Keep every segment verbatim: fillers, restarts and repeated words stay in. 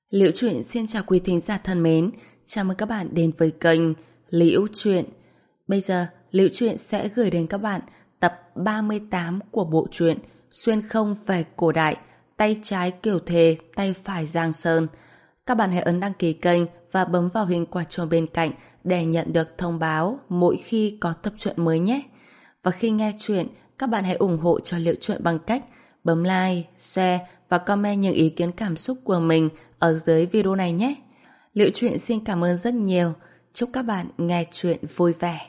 Liễu Chuyện xin chào quý thính giả thân mến, chào mừng các bạn đến với kênh Liễu Chuyện. Bây giờ, Liễu Chuyện sẽ gửi đến các bạn tập ba mươi tám của bộ truyện Xuyên không về cổ đại, tay trái Kiều Thề, tay phải Giang Sơn. Các bạn hãy ấn đăng ký kênh và bấm vào hình quả chuông bên cạnh để nhận được thông báo mỗi khi có tập truyện mới nhé. Và khi nghe chuyện, các bạn hãy ủng hộ cho Liễu Chuyện bằng cách bấm like, share và comment những ý kiến cảm xúc của mình ở dưới video này nhé. Liễu Chuyện xin cảm ơn rất nhiều. Chúc các bạn nghe chuyện vui vẻ.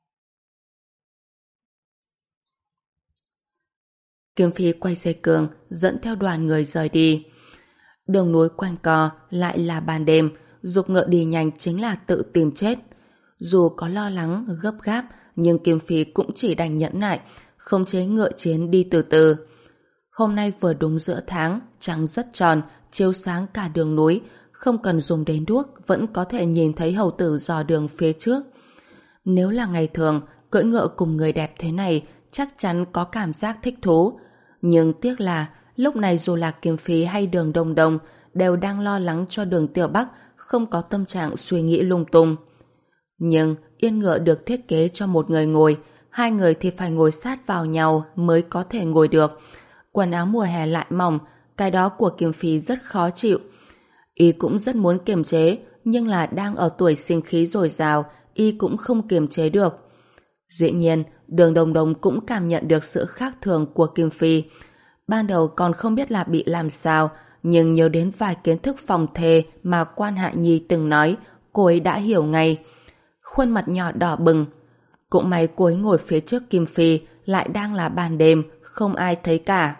Kiếm Phi quay xe cường dẫn theo đoàn người rời đi. Đường núi quanh co lại là ban đêm, giục ngựa đi nhanh chính là tự tìm chết. Dù có lo lắng, gấp gáp, nhưng Kiếm Phi cũng chỉ đành nhẫn nại, khống chế ngựa chiến đi từ từ. Hôm nay vừa đúng giữa tháng, trăng rất tròn, chiếu sáng cả đường núi, không cần dùng đến đuốc vẫn có thể nhìn thấy hầu tử dò đường phía trước. Nếu là ngày thường, cưỡi ngựa cùng người đẹp thế này chắc chắn có cảm giác thích thú. Nhưng tiếc là lúc này dù là Kiếm Phi hay Đường Đông Đông đều đang lo lắng cho Đường Tiểu Bắc không có tâm trạng suy nghĩ lung tung. Nhưng yên ngựa được thiết kế cho một người ngồi, hai người thì phải ngồi sát vào nhau mới có thể ngồi được. Quần áo mùa hè lại mỏng, cái đó của Kiếm Phi rất khó chịu. Y cũng rất muốn kiềm chế, nhưng là đang ở tuổi sinh khí dồi dào, Y cũng không kiềm chế được. Dĩ nhiên, Đường Đồng Đồng cũng cảm nhận được sự khác thường của Kiếm Phi. Ban đầu còn không biết là bị làm sao, nhưng nhớ đến vài kiến thức phòng thề mà Quan Hạ Nhi từng nói, cô ấy đã hiểu ngay. Khuôn mặt nhỏ đỏ bừng. Cũng may cô ấy ngồi phía trước Kiếm Phi, lại đang là ban đêm, không ai thấy cả.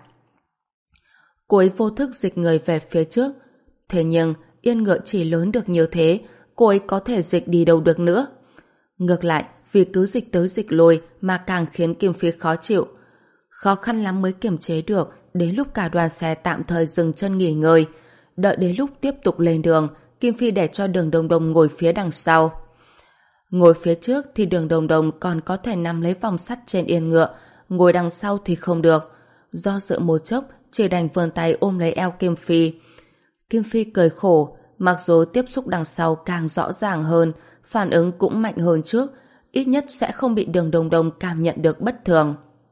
Cô ấy vô thức dịch người về phía trước. Thế nhưng, yên ngựa chỉ lớn được như thế, cô ấy có thể dịch đi đâu được nữa. Ngược lại, vì cứ dịch tới dịch lui mà càng khiến Kiếm Phi khó chịu. Khó khăn lắm mới kiềm chế được, đến lúc cả đoàn xe tạm thời dừng chân nghỉ ngơi. Đợi đến lúc tiếp tục lên đường, Kiếm Phi để cho Đường Đồng Đồng ngồi phía đằng sau. Ngồi phía trước thì Đường Đồng Đồng còn có thể nắm lấy vòng sắt trên yên ngựa, ngồi đằng sau thì không được. Do dự một chốc, chỉ đành vươn tay ôm lấy eo Kiếm Phi. Kiếm Phi cười khổ, mặc dù tiếp xúc đằng sau càng rõ ràng hơn, phản ứng cũng mạnh hơn trước, ít nhất sẽ không bị Đường Đồng Đồng cảm nhận được bất thường.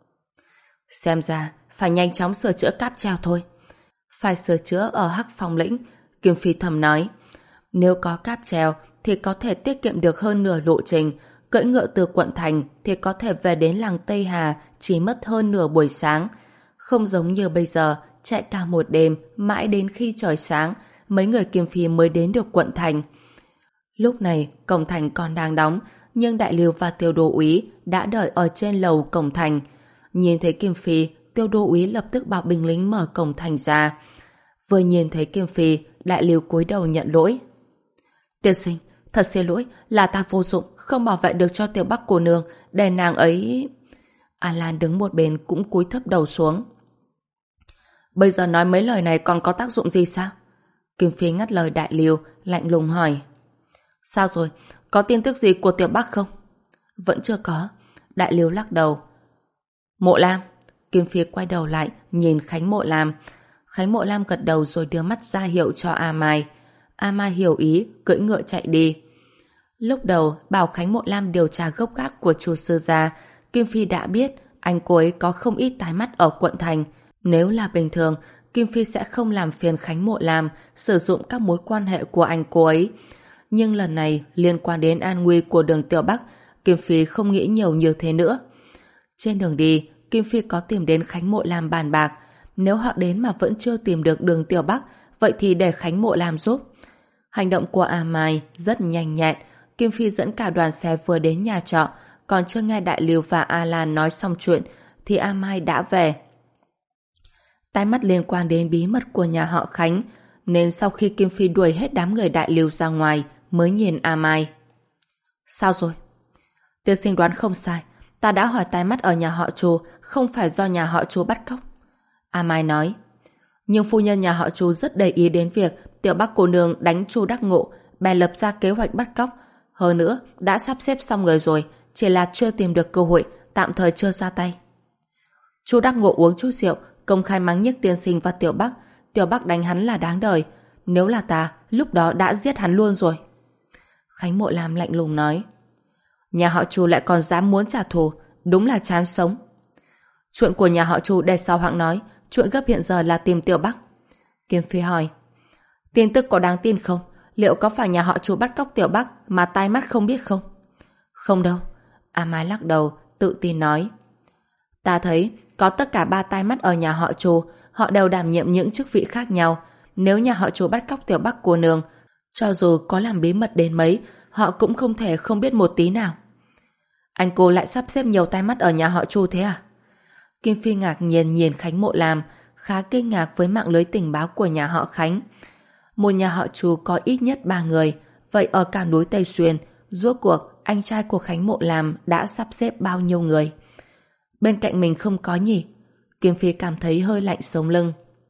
Xem ra, phải nhanh chóng sửa chữa cáp treo thôi. Phải sửa chữa ở Hắc Phong lĩnh, Kiếm Phi thầm nói. Nếu có cáp treo thì có thể tiết kiệm được hơn nửa lộ trình, cưỡi ngựa từ quận thành thì có thể về đến làng Tây Hà chỉ mất hơn nửa buổi sáng. Không giống như bây giờ, chạy cả một đêm, mãi đến khi trời sáng, mấy người Kiếm Phi mới đến được quận thành. Lúc này, cổng thành còn đang đóng, nhưng Đại Lưu và Tiêu Đô úy đã đợi ở trên lầu cổng thành. Nhìn thấy Kiếm Phi, Tiêu Đô úy lập tức bảo binh lính mở cổng thành ra. Vừa nhìn thấy Kiếm Phi, Đại Lưu cúi đầu nhận lỗi. Tiên sinh, thật xin lỗi, là ta vô dụng, không bảo vệ được cho Tiểu Bắc cô nương, để nàng ấy... An Lan đứng một bên cũng cúi thấp đầu xuống. Bây giờ nói mấy lời này còn có tác dụng gì sao? Kiếm Phi ngắt lời Đại Lưu, lạnh lùng hỏi. Sao rồi? Có tin tức gì của Tiểu Bắc không? Vẫn chưa có. Đại Lưu lắc đầu. Mộ Lam. Kiếm Phi quay đầu lại, nhìn Khánh Mộ Lam. Khánh Mộ Lam gật đầu rồi đưa mắt ra hiệu cho A Mai. A Mai hiểu ý, cưỡi ngựa chạy đi. Lúc đầu, bảo Khánh Mộ Lam điều tra gốc gác của Chu sư gia, Kiếm Phi đã biết anh cô ấy có không ít tai mắt ở quận thành. Nếu là bình thường, Kiếm Phi sẽ không làm phiền Khánh Mộ Lam sử dụng các mối quan hệ của anh cô ấy. Nhưng lần này liên quan đến an nguy của Đường Tiểu Bắc, Kiếm Phi không nghĩ nhiều như thế nữa. Trên đường đi, Kiếm Phi có tìm đến Khánh Mộ Lam bàn bạc. Nếu họ đến mà vẫn chưa tìm được Đường Tiểu Bắc, vậy thì để Khánh Mộ Lam giúp. Hành động của A Mai rất nhanh nhẹn. Kiếm Phi dẫn cả đoàn xe vừa đến nhà trọ, còn chưa nghe Đại Lưu và A Lan nói xong chuyện thì A Mai đã về. Tai mắt liên quan đến bí mật của nhà họ Khánh, nên sau khi Kiếm Phi đuổi hết đám người Đại Lưu ra ngoài mới nhìn A Mai. Sao rồi? Tiên sinh đoán không sai, ta đã hỏi tai mắt ở nhà họ Chu, không phải do nhà họ Chu bắt cóc. A Mai nói. Nhưng phu nhân nhà họ Chu rất để ý đến việc Tiểu Bắc cô nương đánh Chu Đắc Ngộ, bèn lập ra kế hoạch bắt cóc. Hơn nữa, đã sắp xếp xong người rồi, chỉ là chưa tìm được cơ hội, tạm thời chưa ra tay. Chu Đắc Ngộ uống chút rượu, công khai mắng nhiếc tiên sinh và Tiểu Bắc. Tiểu Bắc đánh hắn là đáng đời. Nếu là ta, lúc đó đã giết hắn luôn rồi. Khánh Mộ Lam lạnh lùng nói. Nhà họ Chu lại còn dám muốn trả thù, đúng là chán sống. Chuyện của nhà họ Chu để sau hãng nói, chuyện gấp hiện giờ là tìm Tiểu Bắc. Kiếm Phi hỏi. Tin tức có đáng tin không? Liệu có phải nhà họ Chu bắt cóc Tiểu Bắc mà tai mắt không biết không? Không đâu. A Mai lắc đầu, tự tin nói. Ta thấy có tất cả ba tai mắt ở nhà họ Chu, họ đều đảm nhiệm những chức vị khác nhau. Nếu nhà họ Chu bắt cóc Tiểu Bắc cô nương, cho dù có làm bí mật đến mấy, họ cũng không thể không biết một tí nào. Anh cô lại sắp xếp nhiều tai mắt ở nhà họ Chu thế à? Kim Phi ngạc nhiên nhìn Khánh Mộ Lam, khá kinh ngạc với mạng lưới tình báo của nhà họ Khánh. Một nhà họ Chu có ít nhất ba người, vậy ở cả núi Tây Xuyên, rốt cuộc anh trai của Khánh Mộ Lam đã sắp xếp bao nhiêu người? Bên cạnh mình không có nhỉ? Kim Phi cảm thấy hơi lạnh sống lưng.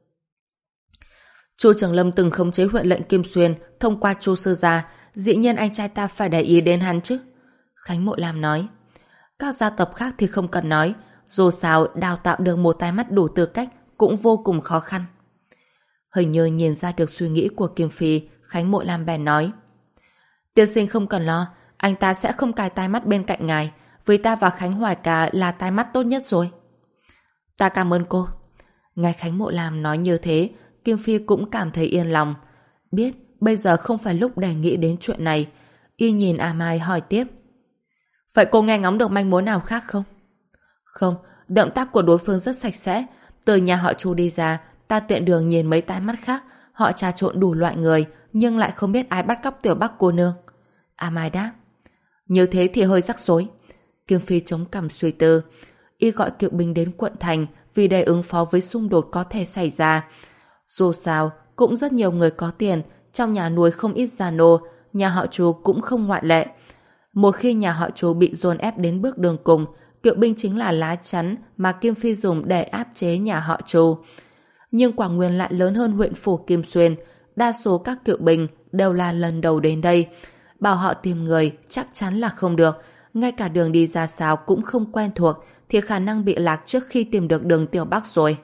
Chu Trường Lâm từng khống chế huyện lệnh Kim Xuyên thông qua Chu sư gia, dĩ nhiên anh trai ta phải để ý đến hắn chứ. Khánh Mộ Lam nói. Các gia tộc khác thì không cần nói, dù sao đào tạo được một tai mắt đủ tư cách cũng vô cùng khó khăn. Hình như nhìn ra được suy nghĩ của Kim Phi, Khánh Mộ Lam bèn nói. Tiên sinh không cần lo, anh ta sẽ không cài tai mắt bên cạnh ngài, vì ta và Khánh Hoài Ca là tai mắt tốt nhất rồi. Ta cảm ơn cô. Nghe Khánh Mộ Lam nói như thế, Kim Phi cũng cảm thấy yên lòng. Biết bây giờ không phải lúc để nghĩ đến chuyện này. Y nhìn A Mai hỏi tiếp. Vậy cô nghe ngóng được manh mối nào khác không? Không, động tác của đối phương rất sạch sẽ. Từ nhà họ Chu đi ra, ta tiện đường nhìn mấy tai mắt khác, họ trà trộn đủ loại người, nhưng lại không biết ai bắt cóc Tiểu Bắc cô nương. A Mai đáp. Như thế thì hơi rắc rối. Kim Phi chống cằm suy tư. Y gọi cựu binh đến quận thành vì để ứng phó với xung đột có thể xảy ra. Dù sao, cũng rất nhiều người có tiền, trong nhà nuôi không ít gia nô, nhà họ Chu cũng không ngoại lệ. Một khi nhà họ Chu bị dồn ép đến bước đường cùng, cựu binh chính là lá chắn mà Kim Phi dùng để áp chế nhà họ Chu. Nhưng Quảng Nguyên lại lớn hơn huyện phủ Kim Xuyên, đa số các cựu binh đều là lần đầu đến đây. Bảo họ tìm người chắc chắn là không được, ngay cả đường đi ra sao cũng không quen thuộc, thì khả năng bị lạc trước khi tìm được đường Tiểu Bắc rồi.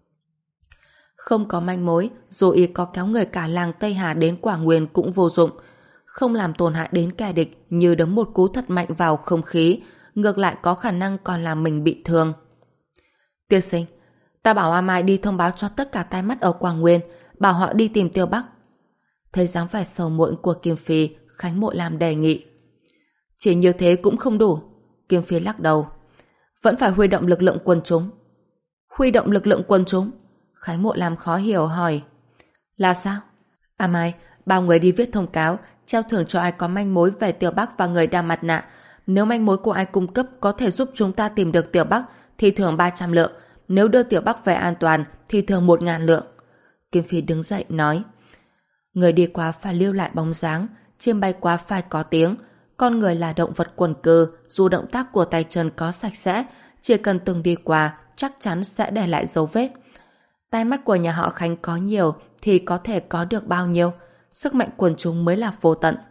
Không có manh mối, dù y có kéo người cả làng Tây Hà đến Quảng Nguyên cũng vô dụng. Không làm tổn hại đến kẻ địch như đấm một cú thật mạnh vào không khí, ngược lại có khả năng còn làm mình bị thương. Tiên sinh, ta bảo A Mai đi thông báo cho tất cả tai mắt ở Quảng Nguyên, bảo họ đi tìm Tiêu Bắc. Thấy dáng vẻ sầu muộn của Kim Phi, Khánh Mộ Lam đề nghị. Chỉ như thế cũng không đủ. Kim Phi lắc đầu. Vẫn phải huy động lực lượng quân chúng. Huy động lực lượng quân chúng? Khánh Mộ Lam khó hiểu hỏi. Là sao? A Mai, bao người đi viết thông cáo, treo thưởng cho ai có manh mối về Tiểu Bắc và người đeo mặt nạ. Nếu manh mối của ai cung cấp có thể giúp chúng ta tìm được Tiểu Bắc thì thưởng ba trăm lượng. Nếu đưa Tiểu Bắc về an toàn thì thưởng một ngàn lượng. Kim Phi đứng dậy nói. Người đi qua phải lưu lại bóng dáng, chim bay qua phải có tiếng. Con người là động vật quần cư, dù động tác của tay chân có sạch sẽ, chỉ cần từng đi qua chắc chắn sẽ để lại dấu vết. Tai mắt của nhà họ Khánh có nhiều thì có thể có được bao nhiêu, sức mạnh quần chúng mới là vô tận.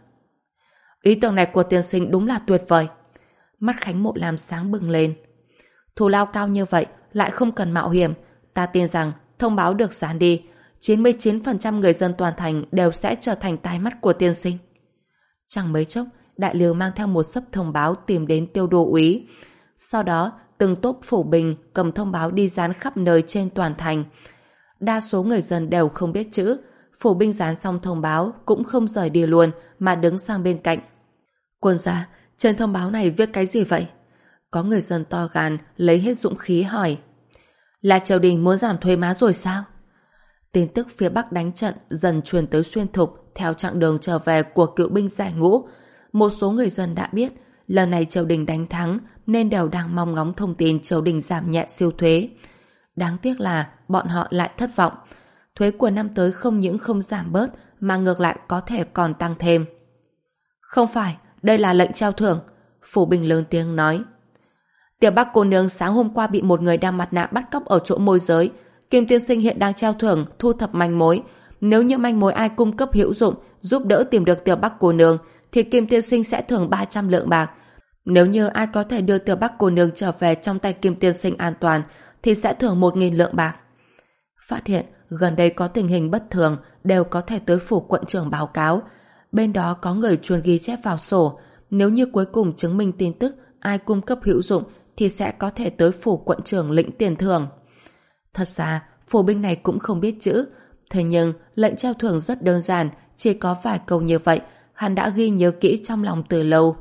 Ý tưởng này của tiên sinh đúng là tuyệt vời. Mắt Khánh Mộ Lam sáng bừng lên. Thù lao cao như vậy lại không cần mạo hiểm, ta tin rằng thông báo được dán đi, chín mươi chín phần trăm người dân toàn thành đều sẽ trở thành tai mắt của tiên sinh. Chẳng mấy chốc, đại liều mang theo một xấp thông báo tìm đến Tiêu đô úy. Sau đó, từng tốp phủ binh cầm thông báo đi dán khắp nơi trên toàn thành. Đa số người dân đều không biết chữ, phủ binh dán xong thông báo cũng không rời đi luôn mà đứng sang bên cạnh. Quân gia, trên thông báo này viết cái gì vậy? Có người dân to gan lấy hết dũng khí hỏi. Là triều đình muốn giảm thuế má rồi sao? Tin tức phía Bắc đánh trận dần truyền tới Xuyên Thục theo chặng đường trở về của cựu binh giải ngũ. Một số người dân đã biết lần này triều đình đánh thắng nên đều đang mong ngóng thông tin triều đình giảm nhẹ siêu thuế. Đáng tiếc là bọn họ lại thất vọng. Thuế của năm tới không những không giảm bớt mà ngược lại có thể còn tăng thêm. Không phải, đây là lệnh treo thưởng. Phủ binh lớn tiếng nói. Tiểu Bắc cô nương sáng hôm qua bị một người đeo mặt nạ bắt cóc ở chỗ môi giới. Kim tiên sinh hiện đang treo thưởng thu thập manh mối. Nếu như manh mối ai cung cấp hữu dụng giúp đỡ tìm được Tiểu Bắc cô nương thì Kim tiên sinh sẽ thưởng ba trăm lượng bạc. Nếu như ai có thể đưa Tiểu Bắc cô nương trở về trong tay Kim tiên sinh an toàn thì sẽ thưởng một nghìn lượng bạc. Phát hiện gần đây có tình hình bất thường đều có thể tới phủ quận trưởng báo cáo. Bên đó có người chuyên ghi chép vào sổ. Nếu như cuối cùng chứng minh tin tức ai cung cấp hữu dụng thì sẽ có thể tới phủ quận trưởng lĩnh tiền thưởng. Thật ra, phủ binh này cũng không biết chữ. Thế nhưng, lệnh treo thưởng rất đơn giản, chỉ có vài câu như vậy, hắn đã ghi nhớ kỹ trong lòng từ lâu.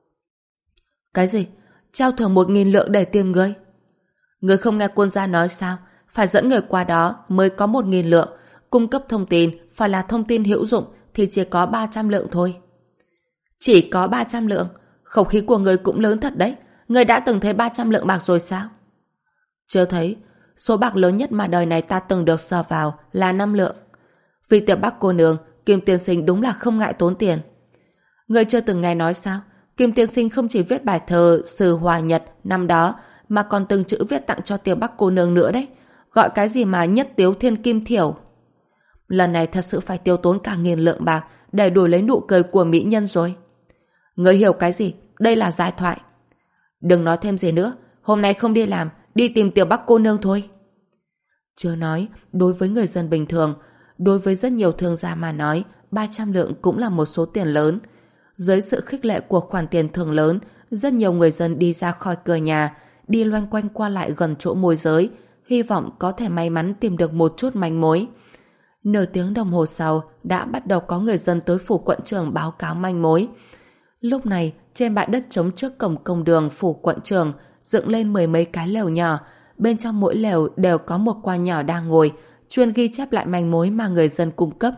Cái gì? Treo thưởng một nghìn lượng để tìm ngươi? Ngươi không nghe quân gia nói sao? Phải dẫn người qua đó mới có một nghìn lượng. Cung cấp thông tin, phải là thông tin hữu dụng thì chỉ có ba trăm lượng thôi. Chỉ có ba trăm lượng? Khẩu khí của ngươi cũng lớn thật đấy. Ngươi đã từng thấy ba trăm lượng bạc rồi sao? Chưa thấy. Số bạc lớn nhất mà đời này ta từng được sờ vào là năm lượng. Vì tiểu Bắc cô nương, Kim tiên sinh đúng là không ngại tốn tiền. Ngươi chưa từng nghe nói sao? Kim tiên sinh không chỉ viết bài thơ Sử Hòa Nhật năm đó mà còn từng chữ viết tặng cho tiểu Bắc cô nương nữa đấy. Gọi cái gì mà nhất tiếu thiên kim thiểu. Lần này thật sự phải tiêu tốn cả nghìn lượng bạc để đổi lấy nụ cười của mỹ nhân rồi. Ngươi hiểu cái gì? Đây là giai thoại. Đừng nói thêm gì nữa. Hôm nay không đi làm, đi tìm tiểu Bắc cô nương thôi. Chưa nói, đối với người dân bình thường, đối với rất nhiều thương gia mà nói, ba trăm lượng cũng là một số tiền lớn. Dưới sự khích lệ của khoản tiền thưởng lớn, rất nhiều người dân đi ra khỏi cửa nhà, đi loanh quanh qua lại gần chỗ môi giới, hy vọng có thể may mắn tìm được một chút manh mối. Nửa tiếng đồng hồ sau, đã bắt đầu có người dân tới phủ quận trưởng báo cáo manh mối. Lúc này, trên bãi đất trống trước cổng công đường phủ quận trưởng dựng lên mười mấy cái lều nhỏ, bên trong mỗi lều đều có một qua nhỏ đang ngồi, chuyên ghi chép lại manh mối mà người dân cung cấp.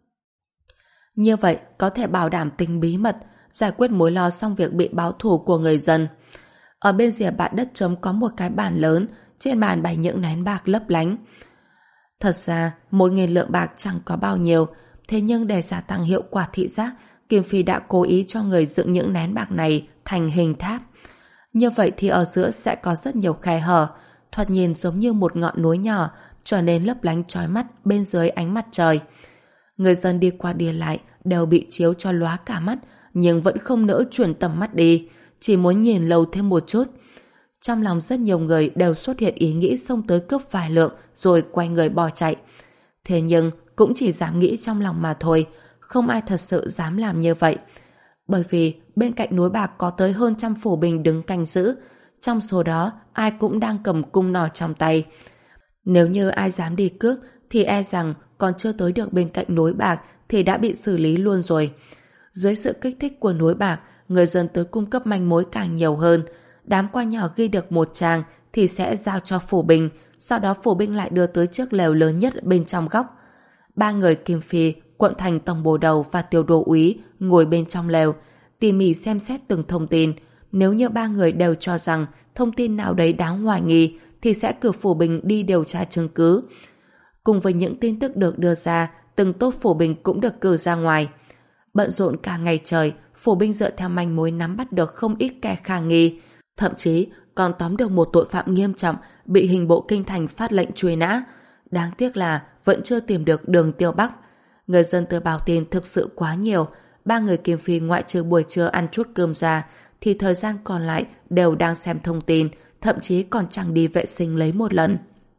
Như vậy, có thể bảo đảm tính bí mật, giải quyết mối lo xong việc bị báo thù của người dân. Ở bên rìa bãi đất trống có một cái bàn lớn, trên bàn bày những nén bạc lấp lánh. Thật ra, một nghìn lượng bạc chẳng có bao nhiêu, thế nhưng để gia tăng hiệu quả thị giác, Kim Phi đã cố ý cho người dựng những nén bạc này thành hình tháp. Như vậy thì ở giữa sẽ có rất nhiều khe hở, thoạt nhìn giống như một ngọn núi nhỏ, trở nên lấp lánh chói mắt bên dưới ánh mặt trời. Người dân đi qua đi lại đều bị chiếu cho lóa cả mắt, nhưng vẫn không nỡ chuyển tầm mắt đi, chỉ muốn nhìn lâu thêm một chút. Trong lòng rất nhiều người đều xuất hiện ý nghĩ xông tới cướp vài lượng rồi quay người bỏ chạy. Thế nhưng cũng chỉ dám nghĩ trong lòng mà thôi, không ai thật sự dám làm như vậy. Bởi vì bên cạnh núi bạc có tới hơn trăm phủ binh đứng canh giữ, trong số đó ai cũng đang cầm cung nỏ trong tay. Nếu như ai dám đi cướp thì e rằng còn chưa tới được bên cạnh núi bạc thì đã bị xử lý luôn rồi. Dưới sự kích thích của núi bạc, người dân tới cung cấp manh mối càng nhiều hơn. Đám qua nhỏ ghi được một tràng thì sẽ giao cho phủ binh, sau đó phủ binh lại đưa tới chiếc lều lớn nhất bên trong góc. Ba người Kim Phi, quận thành tổng bổ đầu và tiểu đô úy ngồi bên trong lều, tỉ mỉ xem xét từng thông tin. Nếu như ba người đều cho rằng thông tin nào đấy đáng hoài nghi thì sẽ cử phủ binh đi điều tra chứng cứ. Cùng với những tin tức được đưa ra, từng tốp phủ binh cũng được cử ra ngoài. Bận rộn cả ngày trời, phủ binh dựa theo manh mối nắm bắt được không ít kẻ khả nghi, thậm chí còn tóm được một tội phạm nghiêm trọng bị hình bộ kinh thành phát lệnh truy nã. Đáng tiếc là vẫn chưa tìm được Đường Tiêu Bắc. Người dân tới báo tin thực sự quá nhiều, ba người Kim Phi ngoại trừ buổi trưa ăn chút cơm ra thì thời gian còn lại đều đang xem thông tin, thậm chí còn chẳng đi vệ sinh lấy một lần.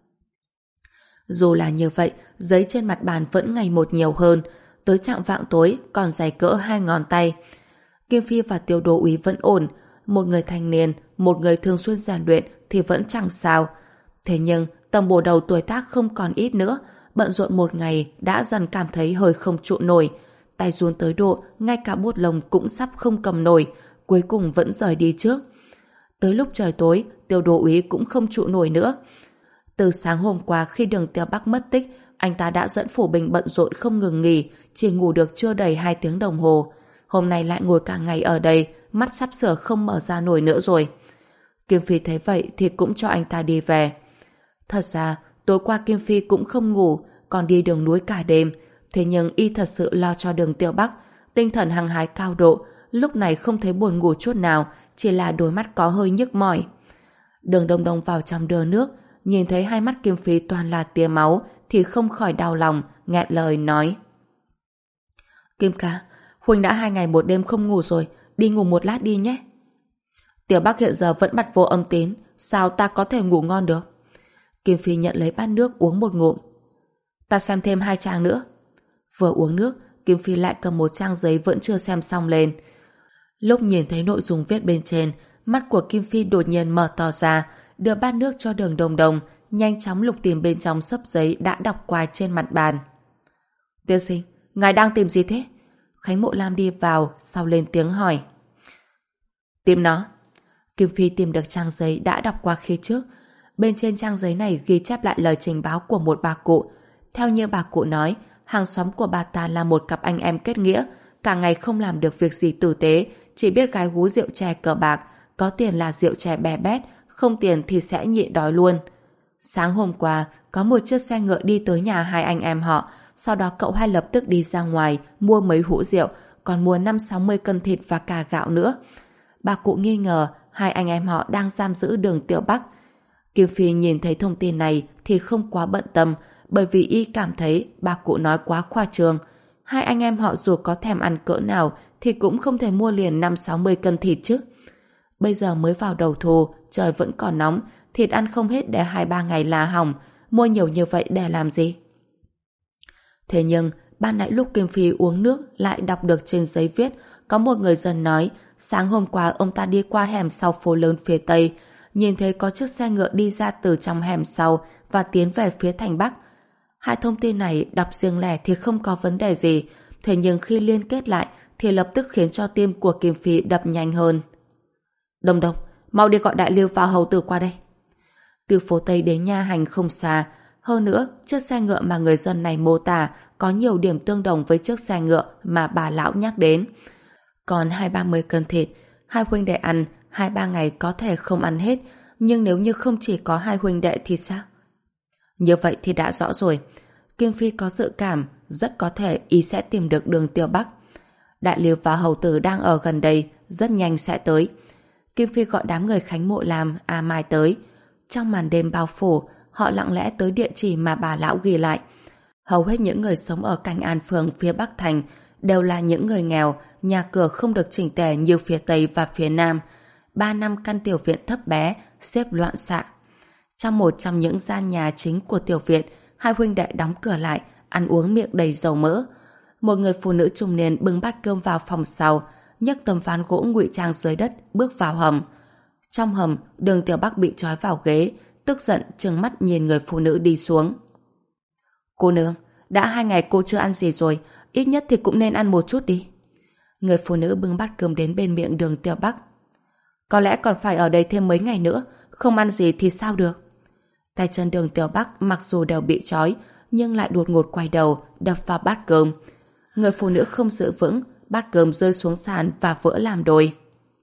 Dù là như vậy, giấy trên mặt bàn vẫn ngày một nhiều hơn, tới chạng vạng tối còn dày cỡ hai ngón tay. Kim Phi và Tiêu Đô úy vẫn ổn, một người thanh niên, một người thường xuyên rèn luyện thì vẫn chẳng sao. Thế nhưng tổng bổ đầu tuổi tác không còn ít nữa, bận rộn một ngày đã dần cảm thấy hơi không trụ nổi, tay run tới độ ngay cả bút lông cũng sắp không cầm nổi, cuối cùng vẫn rời đi trước. Tới lúc trời tối, Tiêu Đô úy cũng không trụ nổi nữa. Từ sáng hôm qua khi Đường Tiêu Bắc mất tích, anh ta đã dẫn phủ binh bận rộn không ngừng nghỉ, chỉ ngủ được chưa đầy hai tiếng đồng hồ. Hôm nay lại ngồi cả ngày ở đây, mắt sắp sửa không mở ra nổi nữa rồi. Kim Phi thấy vậy thì cũng cho anh ta đi về. Thật ra, tối qua Kim Phi cũng không ngủ, còn đi đường núi cả đêm. Thế nhưng y thật sự lo cho Đường Tiêu Bắc, tinh thần hăng hái cao độ, lúc này không thấy buồn ngủ chút nào, chỉ là đôi mắt có hơi nhức mỏi. Đường Đông Đông vào trong đưa nước, nhìn thấy hai mắt Kim Phi toàn là tia máu thì không khỏi đau lòng, nghẹn lời nói: Kim ca, Huỳnh đã hai ngày một đêm không ngủ rồi, đi ngủ một lát đi nhé. Tiểu Bắc hiện giờ vẫn mặt vô âm tín, sao ta có thể ngủ ngon được? Kim Phi nhận lấy bát nước uống một ngụm. ta xem thêm hai trang nữa. Vừa uống nước, Kim Phi lại cầm một trang giấy vẫn chưa xem xong lên. Lúc nhìn thấy nội dung viết bên trên, mắt của Kim Phi đột nhiên mở to ra, đưa bát nước cho Đường Đồng Đồng, nhanh chóng lục tìm bên trong xấp giấy đã đọc qua trên mặt bàn. Tiên sinh, ngài đang tìm gì thế? Khánh Mộ Lam đi vào, sau lên tiếng hỏi. Tìm nó. Kim Phi tìm được trang giấy đã đọc qua khi trước. Bên trên trang giấy này ghi chép lại lời trình báo của một bà cụ. Theo như bà cụ nói, hàng xóm của bà ta là một cặp anh em kết nghĩa, cả ngày không làm được việc gì tử tế, chỉ biết gái gú rượu chè cờ bạc, có tiền là rượu chè bè bét, không tiền thì sẽ nhịn đói luôn. Sáng hôm qua, có một chiếc xe ngựa đi tới nhà hai anh em họ, sau đó cậu hai lập tức đi ra ngoài mua mấy hũ rượu, còn mua năm sáu mươi cân thịt và cả gạo nữa. Bà cụ nghi ngờ hai anh em họ đang giam giữ Đường Tiểu Bắc. Kim Phi nhìn thấy thông tin này thì không quá bận tâm, bởi vì y cảm thấy bà cụ nói quá khoa trương. Hai anh em họ dù có thèm ăn cỡ nào thì cũng không thể mua liền năm sáu mươi cân thịt chứ. Bây giờ mới vào đầu thu, trời vẫn còn nóng, thịt ăn không hết để hai ba ngày là hỏng, mua nhiều như vậy để làm gì? Thế nhưng, ban nãy lúc Kim Phi uống nước lại đọc được trên giấy viết, có một người dân nói, sáng hôm qua ông ta đi qua hẻm sau phố lớn phía Tây, nhìn thấy có chiếc xe ngựa đi ra từ trong hẻm sau và tiến về phía thành Bắc. Hai thông tin này đọc riêng lẻ thì không có vấn đề gì, thế nhưng khi liên kết lại thì lập tức khiến cho tim của Kim Phi đập nhanh hơn. Đồng Đồng, mau đi gọi Đại Lưu và hầu tử qua đây. Từ phố Tây đến nha hành không xa, hơn nữa, chiếc xe ngựa mà người dân này mô tả có nhiều điểm tương đồng với chiếc xe ngựa mà bà lão nhắc đến. Còn hai ba mươi cân thịt, hai huynh đệ ăn, hai ba ngày có thể không ăn hết, nhưng nếu như không chỉ có hai huynh đệ thì sao? Như vậy thì đã rõ rồi. Kim Phi có dự cảm, rất có thể y sẽ tìm được Đường Tiểu Bắc. Đại Liêu và hầu tử đang ở gần đây, rất nhanh sẽ tới. Kim Phi gọi đám người Khánh Mộ Lam, A Mai tới. Trong màn đêm bao phủ, họ lặng lẽ tới địa chỉ mà bà lão ghi lại. Hầu hết những người sống ở Cảnh An Phường phía Bắc Thành đều là những người nghèo, nhà cửa không được chỉnh tề như phía Tây và phía Nam. Ba năm căn tiểu viện thấp bé, xếp loạn xạ. Trong một trong những gian nhà chính của tiểu viện, hai huynh đệ đóng cửa lại, ăn uống miệng đầy dầu mỡ. Một người phụ nữ trung niên bưng bát cơm vào phòng sau, nhấc tấm ván gỗ ngụy trang dưới đất, bước vào hầm. Trong hầm, Đường Tiểu Bắc bị trói vào ghế, tức giận trừng mắt nhìn người phụ nữ đi xuống. Cô nương, đã hai ngày cô chưa ăn gì rồi, ít nhất thì cũng nên ăn một chút đi. Người phụ nữ bưng bát cơm đến bên miệng Đường Tiểu Bắc. Có lẽ còn phải ở đây thêm mấy ngày nữa, không ăn gì thì sao được. Tay chân Đường Tiểu Bắc mặc dù đều bị trói, nhưng lại đột ngột quay đầu, đập vào bát cơm. Người phụ nữ không giữ vững, bát cơm rơi xuống sàn và vỡ làm đôi.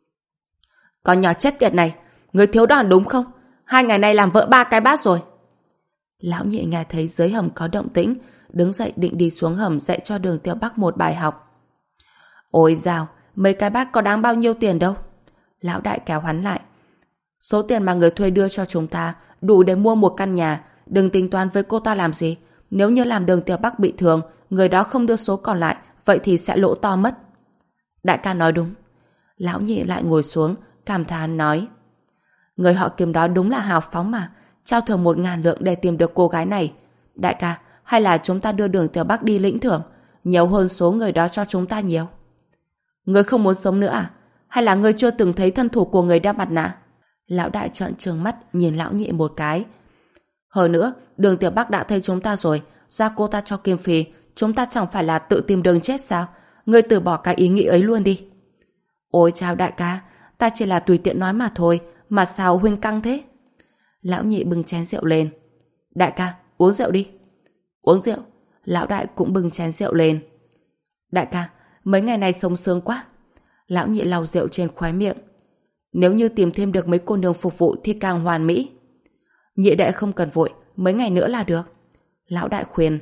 Con nhỏ chết tiệt này, người thiếu đòn đúng không? Hai ngày nay làm vỡ ba cái bát rồi. Lão nhị nghe thấy dưới hầm có động tĩnh, đứng dậy định đi xuống hầm dạy cho Đường Tiểu Bắc một bài học. Ôi dào, mấy cái bát có đáng bao nhiêu tiền đâu? Lão đại kéo hắn lại. Số tiền mà người thuê đưa cho chúng ta đủ để mua một căn nhà, đừng tính toán với cô ta làm gì. Nếu như làm Đường Tiểu Bắc bị thương, người đó không đưa số còn lại, vậy thì sẽ lỗ to mất. Đại ca nói đúng. Lão nhị lại ngồi xuống, cảm thán nói. Người họ Kim đó đúng là hào phóng mà, trao thưởng một ngàn lượng để tìm được cô gái này. Đại ca, hay là chúng ta đưa Đường Tiểu Bắc đi lĩnh thưởng, nhiều hơn số người đó cho chúng ta nhiều. Người không muốn sống nữa à? Hay là người chưa từng thấy thân thủ của người đeo mặt nạ? Lão đại trợn trừng mắt nhìn lão nhị một cái. Hơn nữa, Đường Tiểu Bắc đã thấy chúng ta rồi, ra cô ta cho Kim Phi, chúng ta chẳng phải là tự tìm đường chết sao? Ngươi từ bỏ cái ý nghĩ ấy luôn đi. Ôi chào đại ca, ta chỉ là tùy tiện nói mà thôi, mà sao huynh căng thế? Lão nhị bưng chén rượu lên. Đại ca, uống rượu đi. Uống rượu. Lão đại cũng bưng chén rượu lên. Đại ca, mấy ngày nay sống sướng quá. Lão nhị lau rượu trên khóe miệng. Nếu như tìm thêm được mấy cô nương phục vụ thì càng hoàn mỹ. Nhị đệ không cần vội, mấy ngày nữa là được. Lão đại khuyên.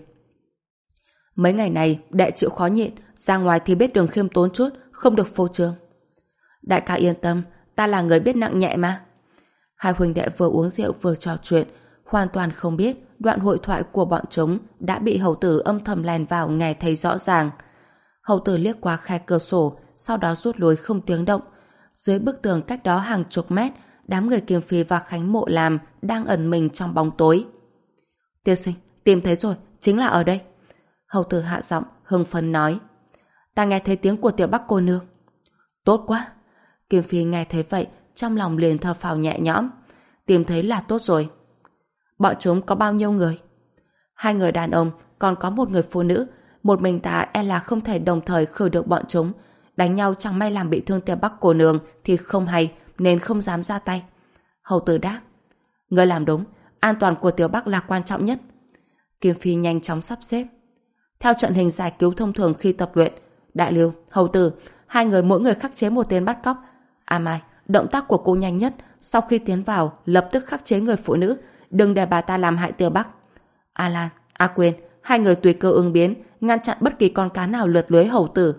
Mấy ngày này đệ chịu khó nhịn, ra ngoài thì biết đường khiêm tốn chút, không được phô trương. Đại ca yên tâm, ta là người biết nặng nhẹ mà. Hai huynh đệ vừa uống rượu vừa trò chuyện, hoàn toàn không biết đoạn hội thoại của bọn chúng đã bị hầu tử âm thầm lèn vào nghe thấy rõ ràng. Hầu tử liếc qua khe cửa sổ, sau đó rút lui không tiếng động. Dưới bức tường cách đó hàng chục mét, đám người Kiềm Phi và Khánh Mộ Lam đang ẩn mình trong bóng tối. Tiên sinh, tìm thấy rồi, chính là ở đây. Hầu tử hạ giọng, hưng phấn nói. Ta nghe thấy tiếng của Tiểu Bắc cô nương. Tốt quá. Kim Phi nghe thấy vậy, trong lòng liền thở phào nhẹ nhõm. Tìm thấy là tốt rồi. Bọn chúng có bao nhiêu người? Hai người đàn ông, còn có một người phụ nữ. Một mình ta e là không thể đồng thời khử được bọn chúng. Đánh nhau chẳng may làm bị thương Tiểu Bắc cô nương thì không hay, nên không dám ra tay. Hầu tử đáp. Ngươi làm đúng, an toàn của Tiểu Bắc là quan trọng nhất. Kim Phi nhanh chóng sắp xếp. Theo trận hình giải cứu thông thường khi tập luyện, Đại Lưu, Hầu tử, hai người mỗi người khắc chế một tên bắt cóc. A Mai, động tác của cô nhanh nhất, sau khi tiến vào lập tức khắc chế người phụ nữ, đừng để bà ta làm hại Tiểu Bắc. A Lan, A Quyên, hai người tùy cơ ứng biến, ngăn chặn bất kỳ con cá nào lượt lưới Hầu tử.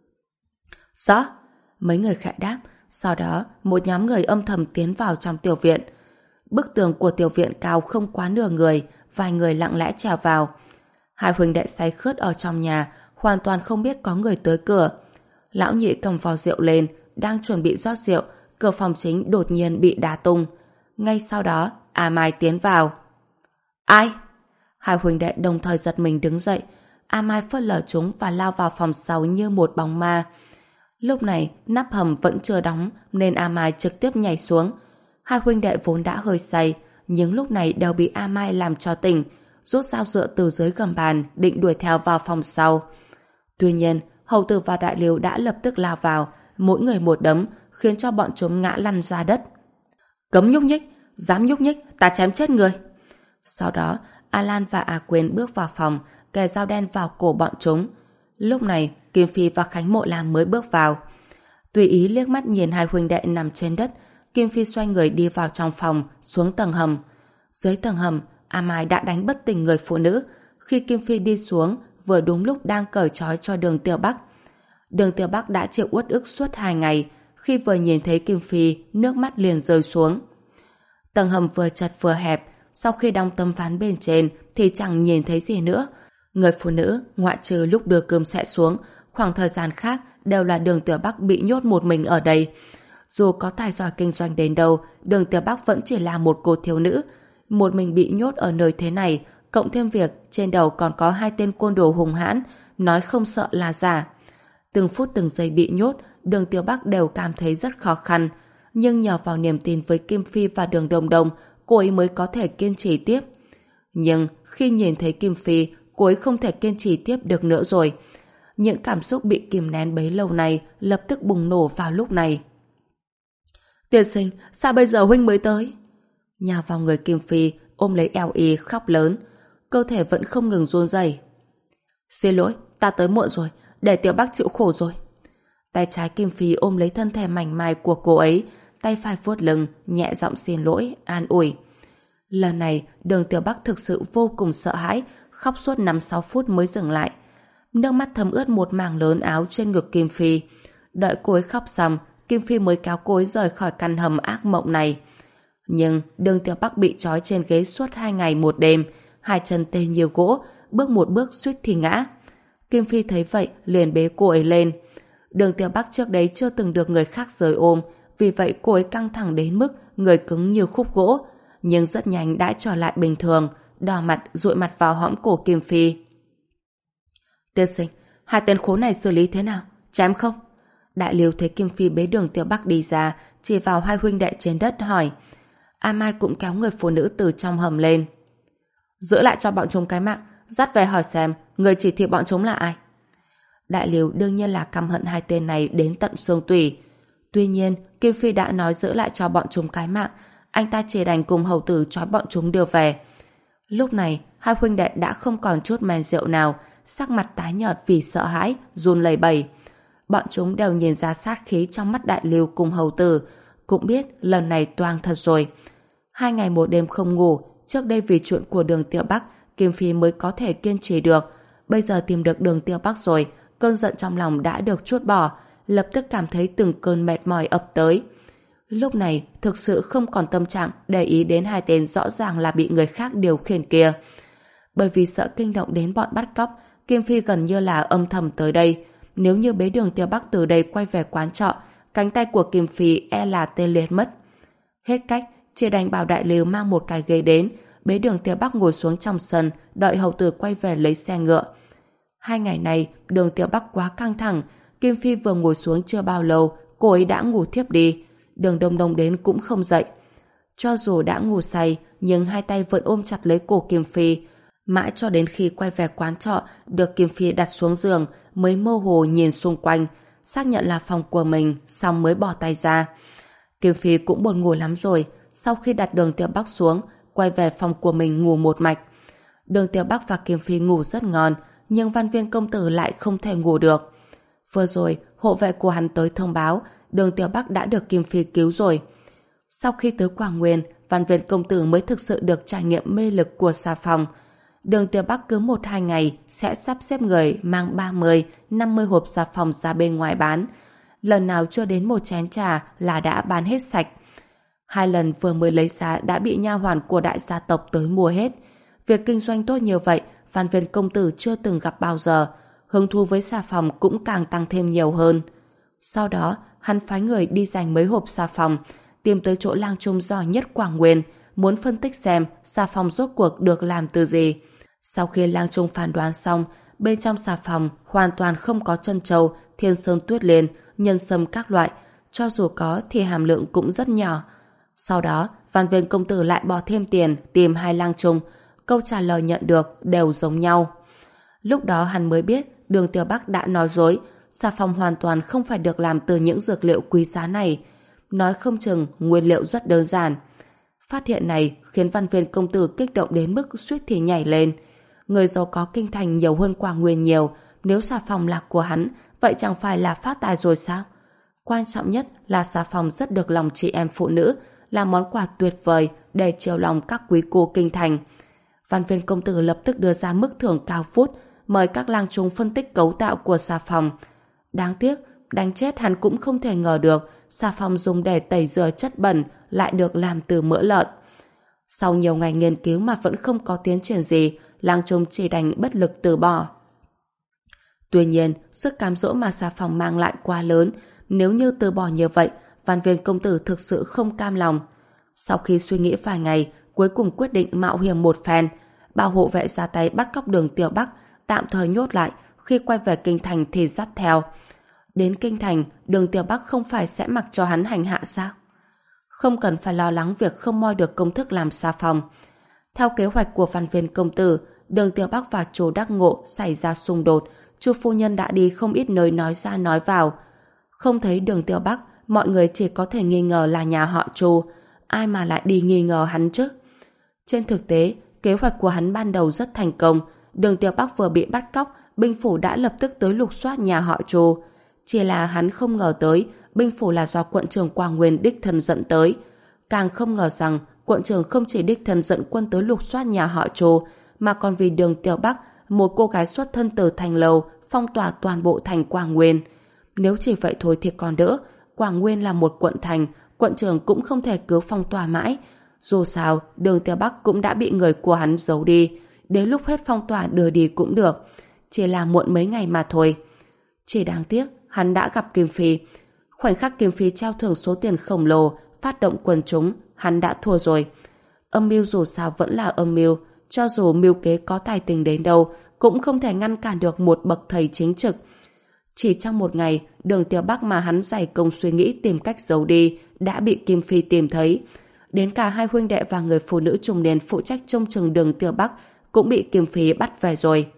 Rõ. Mấy người khẽ đáp, sau đó một nhóm người âm thầm tiến vào trong tiểu viện. Bức tường của tiểu viện cao không quá nửa người, vài người lặng lẽ trèo vào. Hai huynh đệ say khướt ở trong nhà, hoàn toàn không biết có người tới cửa. Lão nhị cầm vò rượu lên, đang chuẩn bị rót rượu, cửa phòng chính đột nhiên bị đá tung. Ngay sau đó, A Mai tiến vào. Ai? Hai huynh đệ đồng thời giật mình đứng dậy. A Mai phớt lờ chúng và lao vào phòng sau như một bóng ma. Lúc này, nắp hầm vẫn chưa đóng nên A Mai trực tiếp nhảy xuống. Hai huynh đệ vốn đã hơi say, nhưng lúc này đều bị A Mai làm cho tỉnh, rút dao dựa từ dưới gầm bàn định đuổi theo vào phòng sau. Tuy nhiên, Hầu tử và Đại Lưu đã lập tức lao vào, mỗi người một đấm, khiến cho bọn chúng ngã lăn ra đất. Cấm nhúc nhích, dám nhúc nhích, ta chém chết người. Sau đó, A Lan và A Quyên bước vào phòng, kề dao đen vào cổ bọn chúng. Lúc này, Kim Phi và Khánh Mộ Lam mới bước vào. Tùy ý liếc mắt nhìn hai huynh đệ nằm trên đất, Kim Phi xoay người đi vào trong phòng, xuống tầng hầm. Dưới tầng hầm, A Mai đã đánh bất tỉnh người phụ nữ. Khi Kim Phi đi xuống, vừa đúng lúc đang cởi trói cho Đường Tiểu Bắc. Đường Tiểu Bắc đã chịu uất ức suốt hai ngày. Khi vừa nhìn thấy Kim Phi, nước mắt liền rơi xuống. Tầng hầm vừa chật vừa hẹp, sau khi đóng tấm ván bên trên thì chẳng nhìn thấy gì nữa. Người phụ nữ, ngoại trừ lúc đưa cơm xẹ xuống, khoảng thời gian khác đều là Đường Tiểu Bắc bị nhốt một mình ở đây. Dù có tài giỏi kinh doanh đến đâu, Đường Tiểu Bắc vẫn chỉ là một cô thiếu nữ. Một mình bị nhốt ở nơi thế này, cộng thêm việc trên đầu còn có hai tên côn đồ hung hãn, nói không sợ là giả. Từng phút từng giây bị nhốt, Đường Tiểu Bắc đều cảm thấy rất khó khăn. Nhưng nhờ vào niềm tin với Kim Phi và Đường Đồng Đồng, cô ấy mới có thể kiên trì tiếp. Nhưng khi nhìn thấy Kim Phi, cô ấy không thể kiên trì tiếp được nữa rồi. Những cảm xúc bị kìm nén bấy lâu nay lập tức bùng nổ vào lúc này. Tiên sinh, sao bây giờ huynh mới tới? Nhào vào người Kim Phi, ôm lấy eo y khóc lớn. Cơ thể vẫn không ngừng run rẩy. Xin lỗi, ta tới muộn rồi, để Tiểu Bắc chịu khổ rồi. Tay trái Kim Phi ôm lấy thân thể mảnh mai của cô ấy, tay phải vuốt lưng, nhẹ giọng xin lỗi, an ủi. Lần này, Đường Tiểu Bắc thực sự vô cùng sợ hãi, khóc suốt năm sáu phút mới dừng lại. Nước mắt thấm ướt một mảng lớn áo trên ngực Kim Phi. Đợi cô ấy khóc xong, Kim Phi mới kéo cô ấy rời khỏi căn hầm ác mộng này. Nhưng Đường Tiểu Bắc bị trói trên ghế suốt hai ngày một đêm, hai chân tê như gỗ, bước một bước suýt thì ngã. Kim Phi thấy vậy liền bế cô ấy lên. Đường Tiểu Bắc trước đấy chưa từng được người khác rời ôm, vì vậy cô ấy căng thẳng đến mức người cứng như khúc gỗ, nhưng rất nhanh đã trở lại bình thường, đỏ mặt dụi mặt vào hõm cổ Kim Phi. Tiên sinh, hai tên khốn này xử lý thế nào? Chém không? Đại Lưu thấy Kim Phi bế Đường Tiểu Bắc đi ra, chỉ vào hai huynh đệ trên đất hỏi. A Mai cũng kéo người phụ nữ từ trong hầm lên. Giữ lại cho bọn chúng cái mạng, dắt về hỏi xem người chỉ thị bọn chúng là ai. Đại Lưu đương nhiên là căm hận hai tên này đến tận xương tủy. Tuy nhiên, Kim Phi đã nói giữ lại cho bọn chúng cái mạng, anh ta chỉ đành cùng hầu tử trói bọn chúng đưa về. Lúc này, hai huynh đệ đã không còn chút men rượu nào, sắc mặt tái nhợt vì sợ hãi, run lẩy bẩy. Bọn chúng đều nhìn ra sát khí trong mắt Đại Lưu cùng hầu tử, cũng biết lần này toang thật rồi. Hai ngày một đêm không ngủ, trước đây vì chuyện của Đường Tiểu Bắc, Kim Phi mới có thể kiên trì được. Bây giờ tìm được Đường Tiểu Bắc rồi, cơn giận trong lòng đã được trút bỏ, lập tức cảm thấy từng cơn mệt mỏi ập tới. Lúc này, thực sự không còn tâm trạng để ý đến hai tên rõ ràng là bị người khác điều khiển kia. Bởi vì sợ kinh động đến bọn bắt cóc, Kim Phi gần như là âm thầm tới đây. Nếu như bế Đường Tiểu Bắc từ đây quay về quán trọ, cánh tay của Kim Phi e là tê liệt mất. Hết cách, chỉ đành bảo Đại Lưu mang một cái ghế đến, bế Đường Tiểu Bắc ngồi xuống trong sân, đợi hầu tử quay về lấy xe ngựa. Hai ngày này, Đường Tiểu Bắc quá căng thẳng, Kim Phi vừa ngồi xuống chưa bao lâu, cô ấy đã ngủ thiếp đi. Đường Đông Đông đến cũng không dậy. Cho dù đã ngủ say, nhưng hai tay vẫn ôm chặt lấy cổ Kim Phi. Mãi cho đến khi quay về quán trọ, được Kim Phi đặt xuống giường, mới mơ hồ nhìn xung quanh, xác nhận là phòng của mình, xong mới bỏ tay ra. Kim Phi cũng buồn ngủ lắm rồi, sau khi đặt Đường Tiểu Bắc xuống, quay về phòng của mình ngủ một mạch. Đường Tiểu Bắc và Kim Phi ngủ rất ngon, nhưng Văn Viên công tử lại không thể ngủ được. Vừa rồi, hộ vệ của hắn tới thông báo, Đường Tiểu Bắc đã được Kim Phi cứu rồi. Sau khi tới Quảng Nguyên, Văn Viên công tử mới thực sự được trải nghiệm mê lực của xà phòng. Đường Tiểu Bắc cứ một hai ngày sẽ sắp xếp người mang ba mươi, năm mươi hộp xà phòng ra bên ngoài bán. Lần nào chưa đến một chén trà là đã bán hết sạch. Hai lần vừa mới lấy giá đã bị nha hoàn của đại gia tộc tới mua hết. Việc kinh doanh tốt như vậy, Văn Viên công tử chưa từng gặp bao giờ. Hứng thú với xà phòng cũng càng tăng thêm nhiều hơn. Sau đó, hắn phái người đi giành mấy hộp xà phòng, tìm tới chỗ lang trung giỏi nhất Quảng Nguyên, muốn phân tích xem xà phòng rốt cuộc được làm từ gì. Sau khi lang trung phán đoán xong, bên trong xà phòng hoàn toàn không có trân châu, thiên sơn tuyết liên, nhân sâm các loại, cho dù có thì hàm lượng cũng rất nhỏ. Sau đó, Văn Viên công tử lại bỏ thêm tiền tìm hai lang trung, câu trả lời nhận được đều giống nhau. Lúc đó hắn mới biết Đường Tiểu Bắc đã nói dối, xà phòng hoàn toàn không phải được làm từ những dược liệu quý giá này. Nói không chừng nguyên liệu rất đơn giản. Phát hiện này khiến Văn Viên công tử kích động đến mức suýt thì nhảy lên. Người giàu có kinh thành nhiều hơn Quảng Nguyên nhiều, nếu xà phòng là của hắn, vậy chẳng phải là phát tài rồi sao? Quan trọng nhất là xà phòng rất được lòng chị em phụ nữ, là món quà tuyệt vời để chiều lòng các quý cô kinh thành. Văn Viên công tử lập tức đưa ra mức thưởng cao phút, mời các lang trung phân tích cấu tạo của xà phòng. Đáng tiếc, đánh chết hắn cũng không thể ngờ được xà phòng dùng để tẩy rửa chất bẩn lại được làm từ mỡ lợn. Sau nhiều ngày nghiên cứu mà vẫn không có tiến triển gì, lang trung chỉ đành bất lực từ bỏ. Tuy nhiên, sức cám dỗ mà xà phòng mang lại quá lớn, nếu như từ bỏ như vậy, Văn Viên công tử thực sự không cam lòng. Sau khi suy nghĩ vài ngày, cuối cùng quyết định mạo hiểm một phen, bảo hộ vệ ra tay bắt cóc Đường Tiểu Bắc, tạm thời nhốt lại, khi quay về kinh thành thì dắt theo. Đến kinh thành, Đường Tiểu Bắc không phải sẽ mặc cho hắn hành hạ sao? Không cần phải lo lắng việc không moi được công thức làm xà phòng. Theo kế hoạch của Văn Viên công tử, Đường Tiểu Bắc và Chu Đắc Ngộ xảy ra xung đột, Chu phu nhân đã đi không ít nơi nói ra nói vào. Không thấy Đường Tiểu Bắc, mọi người chỉ có thể nghi ngờ là nhà họ Chu, ai mà lại đi nghi ngờ hắn chứ? Trên thực tế, kế hoạch của hắn ban đầu rất thành công. Đường Tiểu Bắc vừa bị bắt cóc, binh phủ đã lập tức tới lục soát nhà họ Chu. Chỉ là hắn không ngờ tới, binh phủ là do quận trưởng Quảng Nguyên đích thân dẫn tới. Càng không ngờ rằng, quận trưởng không chỉ đích thân dẫn quân tới lục soát nhà họ Chu, mà còn vì Đường Tiểu Bắc, một cô gái xuất thân từ thành lầu, phong tỏa toàn bộ thành Quảng Nguyên. Nếu chỉ vậy thôi thì còn đỡ. Quảng Nguyên là một quận thành, quận trưởng cũng không thể cứ phong tỏa mãi. Dù sao, Đường Tiểu Bắc cũng đã bị người của hắn giấu đi. Đến lúc hết phong tỏa đưa đi cũng được. Chỉ là muộn mấy ngày mà thôi. Chỉ đáng tiếc, hắn đã gặp Kim Phi. Khoảnh khắc Kim Phi trao thưởng số tiền khổng lồ, phát động quần chúng, hắn đã thua rồi. Âm mưu dù sao vẫn là âm mưu. Cho dù mưu kế có tài tình đến đâu, cũng không thể ngăn cản được một bậc thầy chính trực. Chỉ trong một ngày, Đường Tiểu Bắc mà hắn dày công suy nghĩ tìm cách giấu đi đã bị Kim Phi tìm thấy. Đến cả hai huynh đệ và người phụ nữ trung niên phụ trách trông chừng Đường Tiểu Bắc cũng bị Kim Phi bắt về rồi.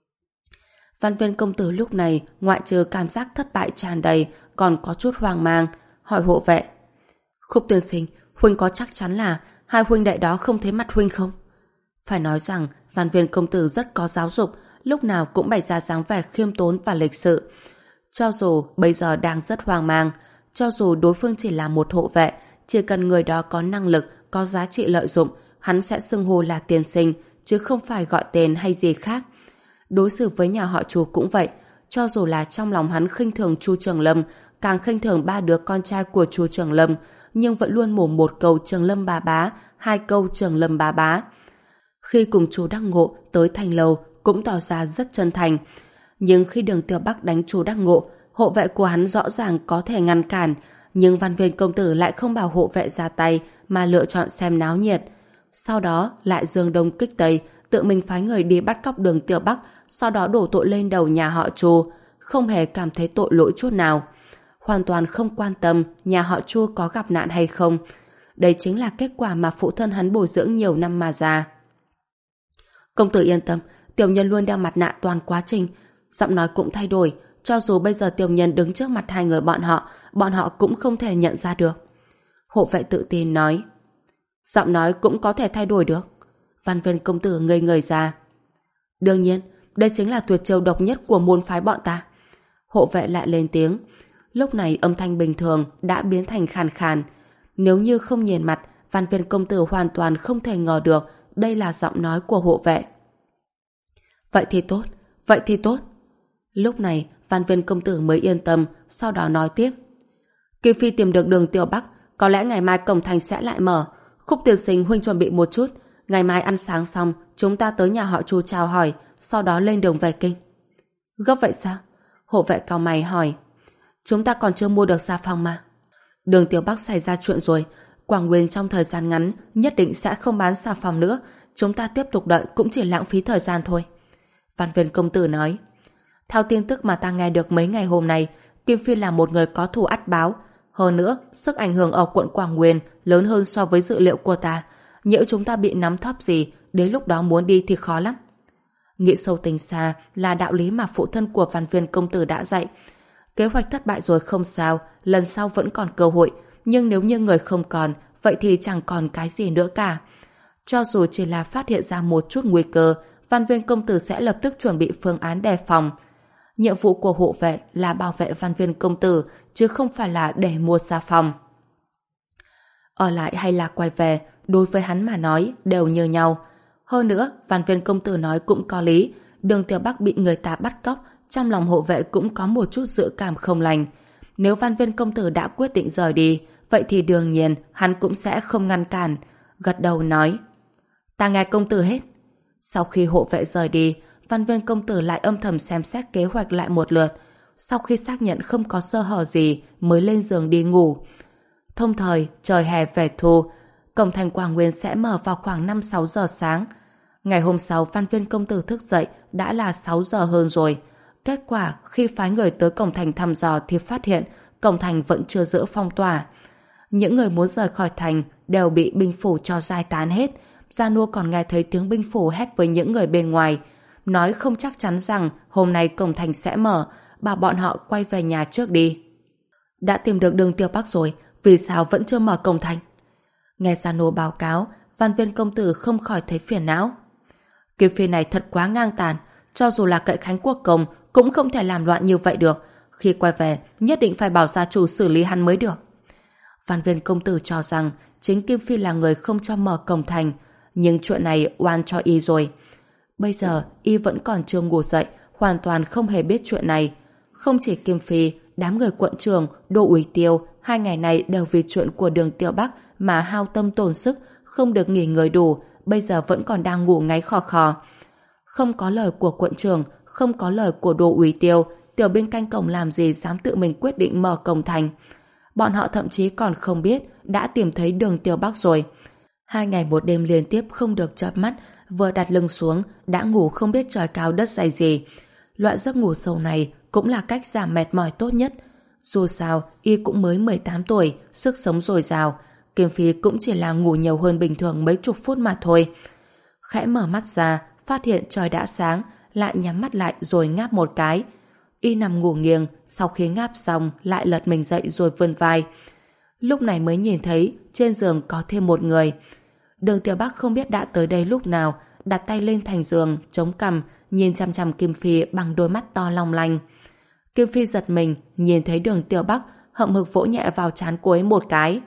Văn Viên công tử lúc này ngoại trừ cảm giác thất bại tràn đầy còn có chút hoang mang, hỏi hộ vệ: Khúc tiên sinh, huynh có chắc chắn là hai huynh đệ đó không thấy mặt huynh không? Phải nói rằng Văn Viên công tử rất có giáo dục, lúc nào cũng bày ra dáng vẻ khiêm tốn và lịch sự. Cho dù bây giờ đang rất hoang mang, cho dù đối phương chỉ là một hộ vệ, chỉ cần người đó có năng lực, có giá trị lợi dụng, hắn sẽ xưng hô là tiên sinh, chứ không phải gọi tên hay gì khác. Đối xử với nhà họ Chu cũng vậy, cho dù là trong lòng hắn khinh thường Chu Trường Lâm, càng khinh thường ba đứa con trai của Chu Trường Lâm, nhưng vẫn luôn mồm một câu Trường Lâm bá bá, hai câu Trường Lâm bá bá. Khi cùng Chu Đắc Ngộ tới thành lầu cũng tỏ ra rất chân thành, nhưng khi Đường Tiểu Bắc đánh Chu Đắc Ngộ, hộ vệ của hắn rõ ràng có thể ngăn cản, nhưng Văn Viên công tử lại không bảo hộ vệ ra tay mà lựa chọn xem náo nhiệt. sau đó lại dương đông kích tây, tự mình phái người đi bắt cóc Đường Tiểu Bắc, sau đó đổ tội lên đầu nhà họ Chu, không hề cảm thấy tội lỗi chút nào. Hoàn toàn không quan tâm nhà họ Chu có gặp nạn hay không. Đây chính là kết quả mà phụ thân hắn bồi dưỡng nhiều năm mà ra. Công tử yên tâm, tiểu nhân luôn đeo mặt nạ toàn quá trình. Giọng nói cũng thay đổi, cho dù bây giờ tiểu nhân đứng trước mặt hai người bọn họ, bọn họ cũng không thể nhận ra được. Hộ vệ tự tin nói. Giọng nói cũng có thể thay đổi được. Văn Viên công tử ngây người ra. Đương nhiên, đây chính là tuyệt chiêu độc nhất của môn phái bọn ta. Hộ vệ lại lên tiếng. Lúc này âm thanh bình thường đã biến thành khàn khàn. Nếu như không nhìn mặt, Văn Viên công tử hoàn toàn không thể ngờ được đây là giọng nói của hộ vệ. Vậy thì tốt, vậy thì tốt. Lúc này, Văn Viên công tử mới yên tâm, sau đó nói tiếp. Kiều Phi tìm được Đường Tiểu Bắc, có lẽ ngày mai cổng thành sẽ lại mở. Khúc tiên sinh huynh chuẩn bị một chút, ngày mai ăn sáng xong, chúng ta tới nhà họ Chu chào hỏi, sau đó lên đường về kinh. Gấp vậy sao? Hộ vệ cau mày hỏi. Chúng ta còn chưa mua được xà phòng mà. Đường Tiểu Bắc xảy ra chuyện rồi, Quảng Nguyên trong thời gian ngắn nhất định sẽ không bán xà phòng nữa, chúng ta tiếp tục đợi cũng chỉ lãng phí thời gian thôi. Văn Viên công tử nói. Theo tin tức mà ta nghe được mấy ngày hôm nay, Kim Phi là một người có thù ắt báo. Hơn nữa, sức ảnh hưởng ở quận Quảng Nguyên lớn hơn so với dự liệu của ta. Nhỡ chúng ta bị nắm thóp gì, đến lúc đó muốn đi thì khó lắm. Nghĩ sâu tính xa là đạo lý mà phụ thân của Văn Viên công tử đã dạy. Kế hoạch thất bại rồi không sao, lần sau vẫn còn cơ hội, nhưng nếu như người không còn, vậy thì chẳng còn cái gì nữa cả. Cho dù chỉ là phát hiện ra một chút nguy cơ, Văn Viên công tử sẽ lập tức chuẩn bị phương án đề phòng. Nhiệm vụ của hộ vệ là bảo vệ Văn Viên công tử, chứ không phải là để mua xà phòng. Ở lại hay là quay về, đối với hắn mà nói đều như nhau. Hơn nữa, Văn Viên công tử nói cũng có lý, Đường Tiểu Bắc bị người ta bắt cóc, trong lòng hộ vệ cũng có một chút dự cảm không lành. Nếu Văn Viên công tử đã quyết định rời đi, vậy thì đương nhiên hắn cũng sẽ không ngăn cản. Gật đầu nói. Ta nghe công tử hết. Sau khi hộ vệ rời đi, Văn Viên công tử lại âm thầm xem xét kế hoạch lại một lượt. Sau khi xác nhận không có sơ hở gì mới lên giường đi ngủ. Thông thời, trời hè về thu, cổng thành Quảng Nguyên sẽ mở vào khoảng năm sáu giờ sáng. Ngày hôm sau, Văn Viên công tử thức dậy đã là sáu giờ hơn rồi. Kết quả, khi phái người tới cổng thành thăm dò thì phát hiện cổng thành vẫn chưa giữ phong tỏa. Những người muốn rời khỏi thành đều bị binh phủ cho giải tán hết. Gia Nua còn nghe thấy tiếng binh phủ hét với những người bên ngoài, nói không chắc chắn rằng hôm nay cổng thành sẽ mở, bảo bọn họ quay về nhà trước đi. Đã tìm được Đường Tiểu Bắc rồi, vì sao vẫn chưa mở cổng thành? Nghe Gia Nua báo cáo, Văn Viên công tử không khỏi thấy phiền não. Kiều Phi này thật quá ngang tàn, cho dù là cậy Khánh Quốc công cũng không thể làm loạn như vậy được. Khi quay về, nhất định phải bảo gia chủ xử lý hắn mới được. Văn Viên công tử cho rằng chính Kim Phi là người không cho mở cổng thành, nhưng chuyện này oan cho y rồi. Bây giờ y vẫn còn chưa ngủ dậy, hoàn toàn không hề biết chuyện này. Không chỉ Kim Phi, đám người quận trường, Đô Uy Tiêu hai ngày này đều vì chuyện của Đường Tiểu Bắc mà hao tâm tổn sức, không được nghỉ ngơi đủ, bây giờ vẫn còn đang ngủ ngáy khò khò. Không có lời của quận trường, không có lời của Đô Uy Tiêu, tiểu binh canh cổng làm gì dám tự mình quyết định mở cổng thành. Bọn họ thậm chí còn không biết đã tìm thấy Đường Tiểu Bắc rồi. Hai ngày một đêm liên tiếp không được chợp mắt, vừa đặt lưng xuống đã ngủ không biết trời cao đất dày gì. Loại giấc ngủ sâu này cũng là cách giảm mệt mỏi tốt nhất. Dù sao, y cũng mới mười tám tuổi, sức sống dồi dào. Kim Phi cũng chỉ là ngủ nhiều hơn bình thường mấy chục phút mà thôi. Khẽ mở mắt ra, phát hiện trời đã sáng, lại nhắm mắt lại rồi ngáp một cái. Y nằm ngủ nghiêng, sau khi ngáp xong lại lật mình dậy rồi vươn vai. Lúc này mới nhìn thấy trên giường có thêm một người. Đường Tiểu Bắc không biết đã tới đây lúc nào, đặt tay lên thành giường, chống cằm, nhìn chăm chăm Kim Phi bằng đôi mắt to long lanh. Kim Phi giật mình, nhìn thấy Đường Tiểu Bắc, hậm hực vỗ nhẹ vào trán cô ấy một cái.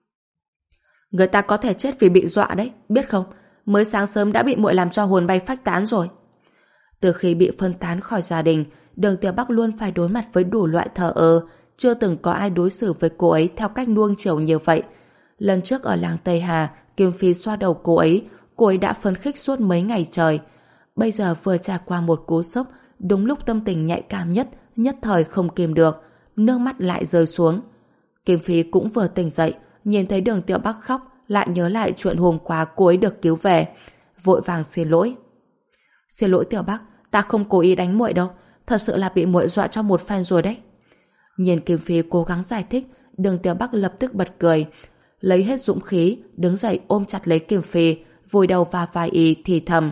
Người ta có thể chết vì bị dọa đấy, biết không? Mới sáng sớm đã bị muội làm cho hồn bay phách tán rồi. Từ khi bị phân tán khỏi gia đình, Đường Tiểu Bắc luôn phải đối mặt với đủ loại thờ ơ, chưa từng có ai đối xử với cô ấy theo cách nuông chiều như vậy. Lần trước ở làng Tây Hà, Kim Phi xoa đầu cô ấy, cô ấy đã phấn khích suốt mấy ngày trời. Bây giờ vừa trải qua một cú sốc, đúng lúc tâm tình nhạy cảm nhất, nhất thời không kìm được, nước mắt lại rơi xuống. Kim Phi cũng vừa tỉnh dậy, nhìn thấy Đường Tiểu Bắc khóc, lại nhớ lại chuyện hôm qua cô ấy được cứu về, vội vàng xin lỗi. Xin lỗi Tiểu Bắc, ta không cố ý đánh muội đâu, thật sự là bị muội dọa cho một phen rồi đấy. Nhìn Kim Phi cố gắng giải thích, Đường Tiểu Bắc lập tức bật cười, lấy hết dũng khí, đứng dậy ôm chặt lấy Kim Phi, vùi đầu vào vai y thì thầm.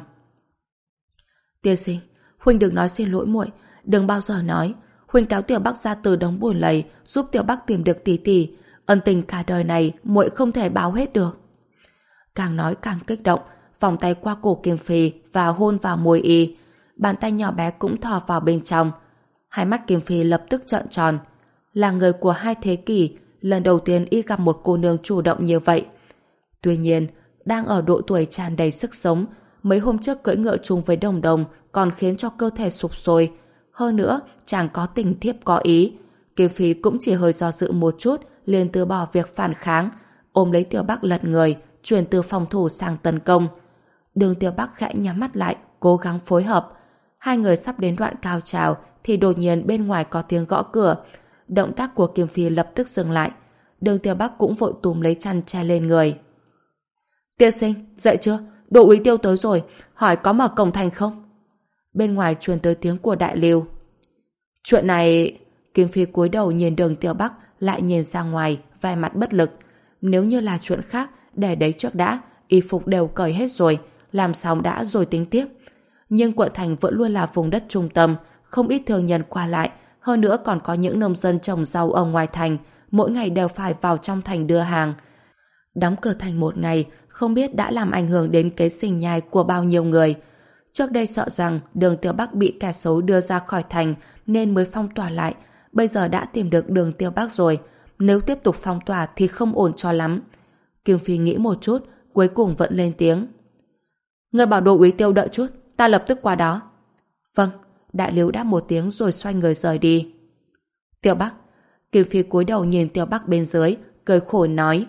Tiên sinh, huynh đừng nói xin lỗi muội, đừng bao giờ nói. Huynh kéo Tiểu Bắc ra từ đống bùn lầy, giúp Tiểu Bắc tìm được tỷ tỷ, ân tình cả đời này muội không thể báo hết được. Càng nói càng kích động, vòng tay qua cổ Kim Phi và hôn vào môi y, bàn tay nhỏ bé cũng thò vào bên trong. Hai mắt Kim Phi lập tức trợn tròn. Là người của hai thế kỷ, lần đầu tiên y gặp một cô nương chủ động như vậy. Tuy nhiên, đang ở độ tuổi tràn đầy sức sống, mấy hôm trước cưỡi ngựa chung với Đồng Đồng còn khiến cho cơ thể sụp sôi. Hơn nữa, chàng có tình thiếp có ý. Kim Phi cũng chỉ hơi do dự một chút, liền từ bỏ việc phản kháng, ôm lấy Tiểu Bắc lật người, chuyển từ phòng thủ sang tấn công. Đường Tiểu Bắc khẽ nhắm mắt lại, cố gắng phối hợp. Hai người sắp đến đoạn cao trào thì đột nhiên bên ngoài có tiếng gõ cửa. Động tác của Kim Phi lập tức dừng lại. Đường Tiểu Bắc cũng vội túm lấy chăn che lên người. Tiên sinh, dậy chưa? Đỗ úy Tiêu tới rồi, hỏi có mở cổng thành không? Bên ngoài truyền tới tiếng của Đại Lưu. Chuyện này... Kim Phi cúi đầu nhìn Đường Tiểu Bắc, lại nhìn ra ngoài, vẻ mặt bất lực. Nếu như là chuyện khác, để đấy trước đã, y phục đều cởi hết rồi, làm xong đã rồi tính tiếp. Nhưng quận thành vẫn luôn là vùng đất trung tâm, không ít thương nhân qua lại, hơn nữa còn có những nông dân trồng rau ở ngoài thành, mỗi ngày đều phải vào trong thành đưa hàng. Đóng cửa thành một ngày, không biết đã làm ảnh hưởng đến kế sinh nhai của bao nhiêu người. Trước đây sợ rằng Đường Tiểu Bắc bị kẻ xấu đưa ra khỏi thành nên mới phong tỏa lại, bây giờ đã tìm được Đường Tiểu Bắc rồi, nếu tiếp tục phong tỏa thì không ổn cho lắm. Kim Phi nghĩ một chút, cuối cùng vẫn lên tiếng. Người bảo Đỗ úy Tiêu đợi chút, ta lập tức qua đó. Vâng, Đại Liễu đáp một tiếng rồi xoay người rời đi. Tiểu Bắc. Kim Phi cúi đầu nhìn Tiểu Bắc bên dưới, cười khổ nói.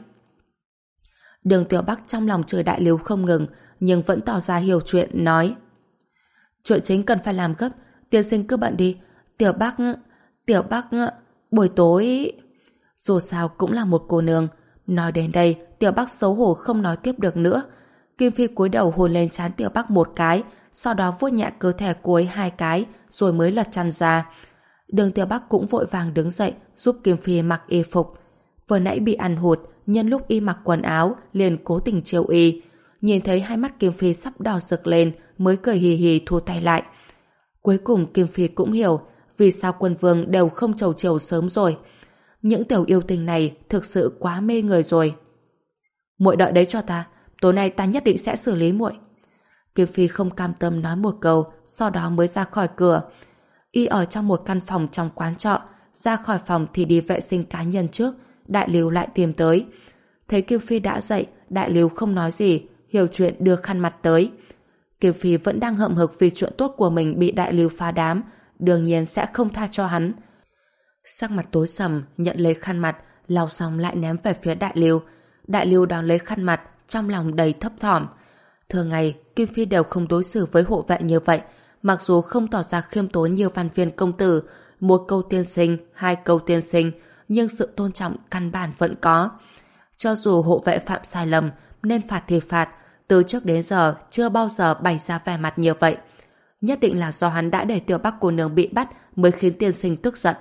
Đường Tiểu Bắc trong lòng chửi Đại Liễu không ngừng, nhưng vẫn tỏ ra hiểu chuyện, nói. Chuyện chính cần phải làm gấp, tiên sinh cứ bận đi. Tiểu Bắc, Tiểu Bắc, buổi tối... Dù sao cũng là một cô nương. Nói đến đây, Tiểu Bắc xấu hổ không nói tiếp được nữa. Kim Phi cúi đầu hôn lên trán Tiểu Bắc một cái, sau đó vuốt nhẹ cơ thể cô ấy hai cái, rồi mới lật chăn ra. Đường Tiểu Bắc cũng vội vàng đứng dậy, giúp Kim Phi mặc y phục. Vừa nãy bị ăn hụt, nhân lúc y mặc quần áo, liền cố tình trêu y. Nhìn thấy hai mắt Kim Phi sắp đỏ rực lên, mới cười hì hì thu tay lại. Cuối cùng Kim Phi cũng hiểu vì sao Quân Vương đều không trầu chiều sớm rồi. Những tiểu yêu tình này thực sự quá mê người rồi. Muội đợi đấy cho ta, tối nay ta nhất định sẽ xử lý muội. Kim Phi không cam tâm nói một câu, sau đó mới ra khỏi cửa. Y ở trong một căn phòng trong quán trọ, ra khỏi phòng thì đi vệ sinh cá nhân trước. Đại Liễu lại tìm tới. Thấy Kim Phi đã dậy, Đại Liễu không nói gì, hiểu chuyện đưa khăn mặt tới. Kim Phi vẫn đang hậm hực vì chuyện tốt của mình bị Đại Liễu phá đám, đương nhiên sẽ không tha cho hắn. Sắc mặt tối sầm, nhận lấy khăn mặt, lau xong lại ném về phía Đại Liễu. Đại Liễu đón lấy khăn mặt, trong lòng đầy thấp thỏm. Thường ngày, Kim Phi đều không đối xử với hộ vệ như vậy, mặc dù không tỏ ra khiêm tốn như văn viên công tử, một câu tiên sinh, hai câu tiên sinh, nhưng sự tôn trọng căn bản vẫn có. Cho dù hộ vệ phạm sai lầm, nên phạt thì phạt, từ trước đến giờ chưa bao giờ bày ra vẻ mặt như vậy. Nhất định là do hắn đã để Tiểu Bắc cô nương bị bắt mới khiến tiên sinh tức giận.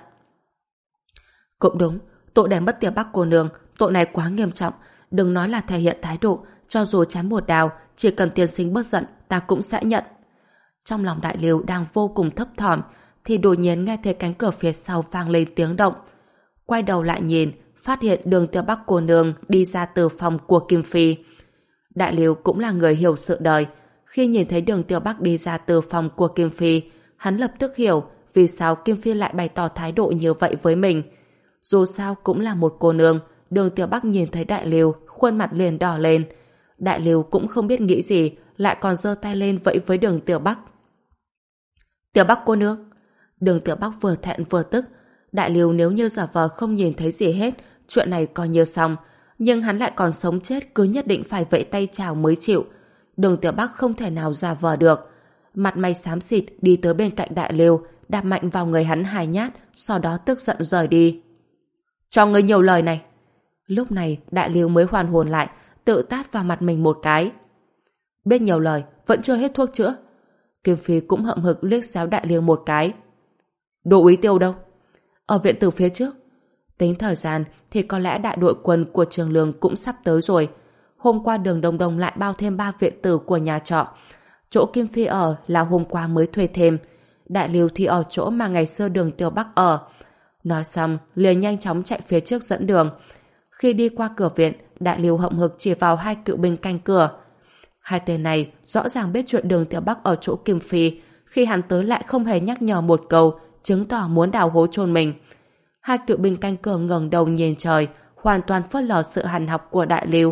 Cũng đúng, tội để mất Tiểu Bắc cô nương, tội này quá nghiêm trọng, đừng nói là thể hiện thái độ, cho dù chém một đào, chỉ cần tiên sinh bớt giận, ta cũng sẽ nhận. Trong lòng Đại Liễu đang vô cùng thấp thỏm, thì đột nhiên nghe thấy cánh cửa phía sau vang lên tiếng động. Quay đầu lại nhìn, phát hiện Đường Tiểu Bắc cô nương đi ra từ phòng của Kim Phi. Đại Liễu cũng là người hiểu sự đời. Khi nhìn thấy Đường Tiểu Bắc đi ra từ phòng của Kim Phi, hắn lập tức hiểu vì sao Kim Phi lại bày tỏ thái độ như vậy với mình. Dù sao cũng là một cô nương, Đường Tiểu Bắc nhìn thấy Đại Liễu, khuôn mặt liền đỏ lên. Đại Liễu cũng không biết nghĩ gì, lại còn giơ tay lên vẫy với Đường Tiểu Bắc. Tiểu Bắc cô nương. Đường Tiểu Bắc vừa thẹn vừa tức. Đại Liễu nếu như giả vờ không nhìn thấy gì hết, chuyện này coi như xong. Nhưng hắn lại còn sống chết, cứ nhất định phải vẫy tay chào mới chịu. Đường Tiểu Bắc không thể nào giả vờ được. Mặt mày xám xịt đi tới bên cạnh Đại Liễu, đạp mạnh vào người hắn hai nhát, sau đó tức giận rời đi. Cho ngươi nhiều lời này. Lúc này Đại Liễu mới hoàn hồn lại, tự tát vào mặt mình một cái. Biết nhiều lời, vẫn chưa hết thuốc chữa. Kim Phi cũng hậm hực liếc xéo Đại Liêu một cái. Đỗ úy Tiêu đâu? Ở viện tử phía trước. Tính thời gian thì có lẽ đại đội quân của Trường Lương cũng sắp tới rồi. Hôm qua đường Đông Đông lại bao thêm ba viện tử của nhà trọ. Chỗ Kim Phi ở là hôm qua mới thuê thêm. Đại Liêu thì ở chỗ mà ngày xưa đường Tiêu Bắc ở. Nói xong, liền nhanh chóng chạy phía trước dẫn đường. Khi đi qua cửa viện, Đại Liêu hậm hực chỉ vào hai cựu binh canh cửa. Hai tên này rõ ràng biết chuyện đường Tiêu Bắc ở chỗ Kim Phi. Khi hắn tới lại không hề nhắc nhở một câu, chứng tỏ muốn đào hố chôn mình. Hai cựu binh canh cửa ngẩng đầu nhìn trời, hoàn toàn phớt lờ sự hằn học của Đại Liêu.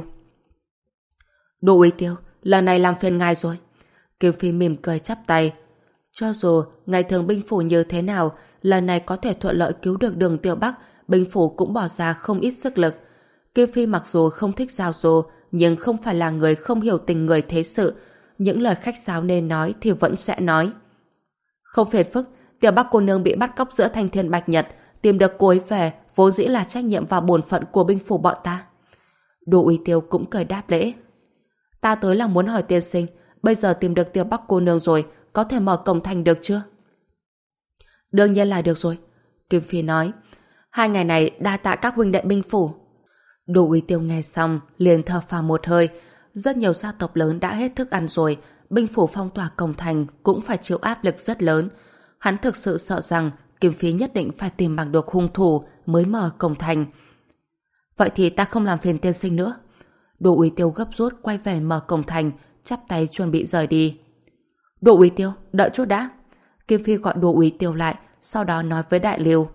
Đỗ úy Tiêu, lần này làm phiền ngài rồi. Kim Phi mỉm cười chắp tay. Cho dù ngày thường binh phủ như thế nào, lần này có thể thuận lợi cứu được đường Tiêu Bắc, binh phủ cũng bỏ ra không ít sức lực. Kim Phi mặc dù không thích giao du, nhưng không phải là người không hiểu tình người thế sự. Những lời khách sáo nên nói thì vẫn sẽ nói. Không phiền phức, Tiêu Bắc cô nương bị bắt cóc giữa Thanh Thiên Bạch Nhật, tìm được cô ấy về vốn dĩ là trách nhiệm và bổn phận của binh phủ bọn ta. Đỗ úy Tiêu cũng cười đáp lễ. Ta tới là muốn hỏi tiên sinh, bây giờ tìm được Tiêu Bắc cô nương rồi, có thể mở cổng thành được chưa? Đương nhiên là được rồi, Kim Phi nói. Hai ngày này đa tạ các huynh đệ binh phủ. Đỗ úy Tiêu nghe xong liền thở phào một hơi. Rất nhiều gia tộc lớn đã hết thức ăn rồi, binh phủ phong tỏa cổng thành cũng phải chịu áp lực rất lớn. Hắn thực sự sợ rằng Kim Phi nhất định phải tìm bằng được hung thủ mới mở cổng thành. Vậy thì ta không làm phiền tiên sinh nữa. Đỗ úy Tiêu gấp rút quay về mở cổng thành, chắp tay chuẩn bị rời đi. Đỗ úy Tiêu, đợi chút đã. Kim Phi gọi Đỗ úy Tiêu lại, sau đó nói với Đại Liêu.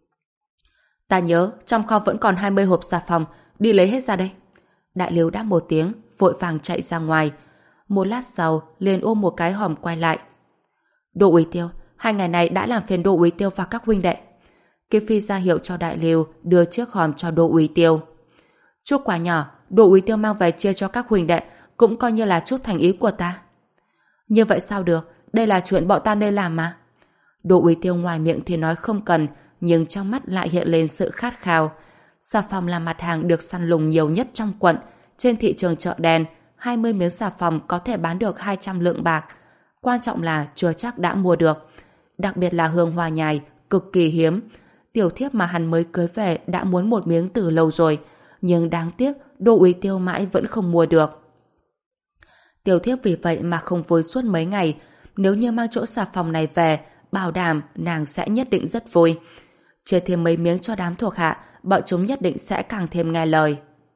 Ta nhớ trong kho vẫn còn hai mươi hộp xà phòng, đi lấy hết ra đây. Đại Liêu đáp một tiếng, vội vàng chạy ra ngoài. Một lát sau, liền ôm một cái hòm quay lại. Đỗ úy Tiêu, hai ngày này đã làm phiền Đỗ úy Tiêu và các huynh đệ. Kim Phi ra hiệu cho Đại Liêu đưa chiếc hòm cho Đỗ úy Tiêu. Chút quà nhỏ, Đỗ úy Tiêu mang về chia cho các huynh đệ, cũng coi như là chút thành ý của ta. Như vậy sao được, đây là chuyện bọn ta nên làm mà. Đỗ úy Tiêu ngoài miệng thì nói không cần, nhưng trong mắt lại hiện lên sự khát khao. Xà phòng là mặt hàng được săn lùng nhiều nhất trong quận. Trên thị trường chợ đen, hai mươi miếng xà phòng có thể bán được hai trăm lượng bạc. Quan trọng là chưa chắc đã mua được. Đặc biệt là hương hoa nhài, cực kỳ hiếm. Tiểu thiếp mà hắn mới cưới về đã muốn một miếng từ lâu rồi, nhưng đáng tiếc Đỗ úy Tiêu mãi vẫn không mua được. Tiểu thiếp vì vậy mà không vui suốt mấy ngày. Nếu như mang chỗ xà phòng này về, bảo đảm nàng sẽ nhất định rất vui. Chia thêm mấy miếng cho đám thuộc hạ, bọn chúng nhất định sẽ càng thêm nghe lời.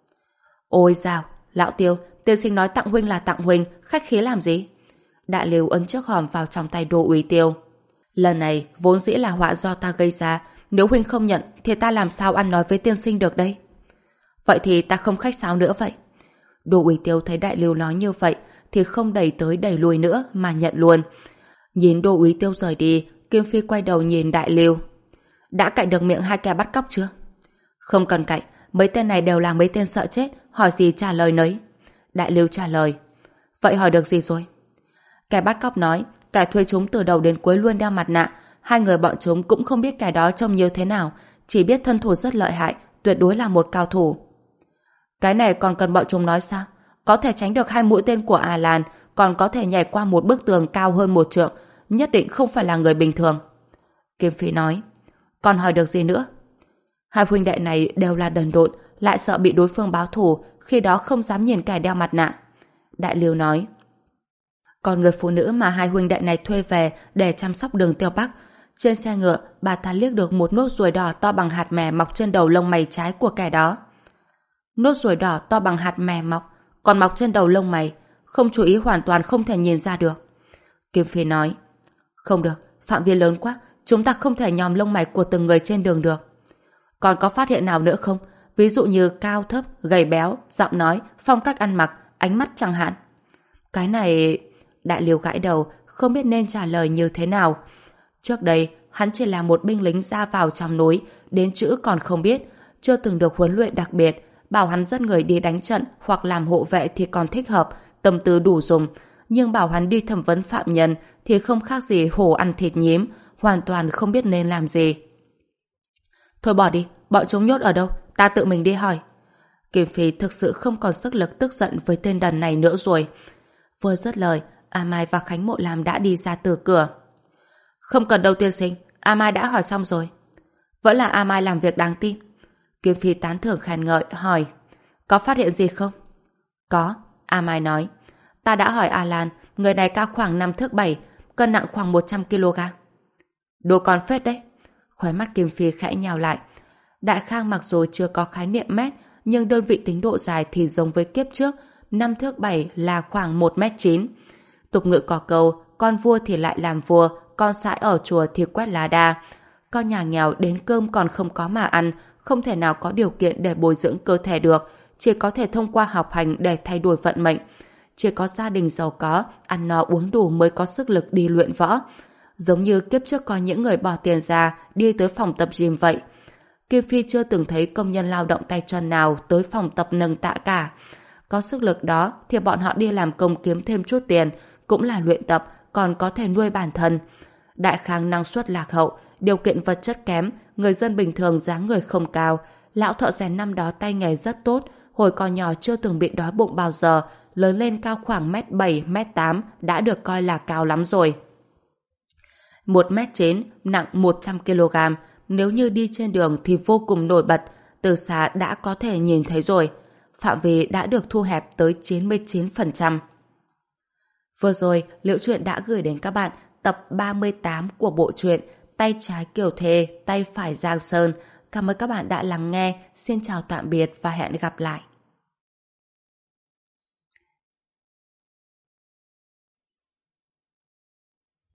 Ôi dào, lão Tiêu, tiên sinh nói tặng huynh là tặng huynh, khách khí làm gì? Đại Liêu ấn chiếc hòm vào trong tay Đỗ úy Tiêu. Lần này vốn dĩ là họa do ta gây ra, nếu huynh không nhận thì ta làm sao ăn nói với tiên sinh được đây? Vậy thì ta không khách sáo nữa vậy. Đỗ úy Tiêu thấy Đại Liêu nói như vậy thì không đẩy tới đẩy lùi nữa mà nhận luôn. Nhìn Đỗ úy Tiêu rời đi, Kim Phi quay đầu nhìn Đại Liêu. Đã cạy được miệng hai kẻ bắt cóc chưa? Không cần cạy, mấy tên này đều là mấy tên sợ chết, hỏi gì trả lời nấy. Đại Liêu trả lời. Vậy hỏi được gì rồi? Kẻ bắt cóc nói, kẻ thuê chúng từ đầu đến cuối luôn đeo mặt nạ, hai người bọn chúng cũng không biết kẻ đó trông như thế nào, chỉ biết thân thủ rất lợi hại, tuyệt đối là một cao thủ. Cái này còn cần bọn chúng nói sao? Có thể tránh được hai mũi tên của A Lan, còn có thể nhảy qua một bức tường cao hơn một trượng, nhất định không phải là người bình thường. Kim Phi nói. Còn hỏi được gì nữa? Hai huynh đệ này đều là đần độn, lại sợ bị đối phương báo thù, khi đó không dám nhìn kẻ đeo mặt nạ. Đại Liêu nói. Còn người phụ nữ mà hai huynh đệ này thuê về để chăm sóc đường Tiêu Bắc, trên xe ngựa bà ta liếc được một nốt ruồi đỏ to bằng hạt mè mọc trên đầu lông mày trái của kẻ đó. Nốt ruồi đỏ to bằng hạt mè mọc, còn mọc trên đầu lông mày, không chú ý hoàn toàn không thể nhìn ra được. Kim Phi nói. Không được, phạm vi lớn quá, chúng ta không thể nhòm lông mày của từng người trên đường được. Còn có phát hiện nào nữa không? Ví dụ như cao thấp, gầy béo, giọng nói, phong cách ăn mặc, ánh mắt chẳng hạn. Cái này... Đại Liêu gãi đầu, không biết nên trả lời như thế nào. Trước đây, hắn chỉ là một binh lính ra vào trong núi, đến chữ còn không biết, chưa từng được huấn luyện đặc biệt. Bảo hắn dẫn người đi đánh trận hoặc làm hộ vệ thì còn thích hợp, tâm tư đủ dùng. Nhưng bảo hắn đi thẩm vấn phạm nhân thì không khác gì hổ ăn thịt nhím, hoàn toàn không biết nên làm gì. Thôi bỏ đi, bọn chúng nhốt ở đâu, ta tự mình đi hỏi. Kim Phi thực sự không còn sức lực tức giận với tên đần này nữa rồi. Vừa dứt lời, A Mai và Khánh Mộ Lam đã đi ra từ cửa. Không cần đâu tiên sinh, A Mai đã hỏi xong rồi. Vẫn là A Mai làm việc đáng tin. Kim Phi tán thưởng khen ngợi, hỏi, có phát hiện gì không? Có, A Mai nói. Ta đã hỏi A Lan, người này cao khoảng năm thước bảy, cân nặng khoảng một trăm ki lô gam. Đồ con phết đấy. Khóe mắt Kim Phi khẽ nhào lại. Đại Khang mặc dù chưa có khái niệm mét, nhưng đơn vị tính độ dài thì giống với kiếp trước, năm thước bảy là khoảng một mét chín. Tục ngữ có câu, con vua thì lại làm vua, con sãi ở chùa thì quét lá đa. Con nhà nghèo đến cơm còn không có mà ăn, không thể nào có điều kiện để bồi dưỡng cơ thể được, chỉ có thể thông qua học hành để thay đổi vận mệnh. Chỉ có gia đình giàu có, ăn no uống đủ mới có sức lực đi luyện võ. Giống như kiếp trước có những người bỏ tiền ra đi tới phòng tập gym vậy. Kim Phi chưa từng thấy công nhân lao động tay chân nào tới phòng tập nâng tạ cả. Có sức lực đó thì bọn họ đi làm công kiếm thêm chút tiền, cũng là luyện tập, còn có thể nuôi bản thân. Đại Khang năng suất lạc hậu, điều kiện vật chất kém, người dân bình thường dáng người không cao. Lão thợ rèn năm đó tay nghề rất tốt, hồi còn nhỏ chưa từng bị đói bụng bao giờ, lớn lên cao khoảng mét bảy, mét tám đã được coi là cao lắm rồi. một mét chín, nặng một trăm ki lô gam, nếu như đi trên đường thì vô cùng nổi bật, từ xa đã có thể nhìn thấy rồi. Phạm vi đã được thu hẹp tới chín mươi chín phần trăm. Vừa rồi, Liễu Chuyện đã gửi đến các bạn tập ba mươi tám của bộ truyện Tay trái Kiều Thê, tay phải Giang Sơn. Cảm ơn các bạn đã lắng nghe. Xin chào tạm biệt và hẹn gặp lại.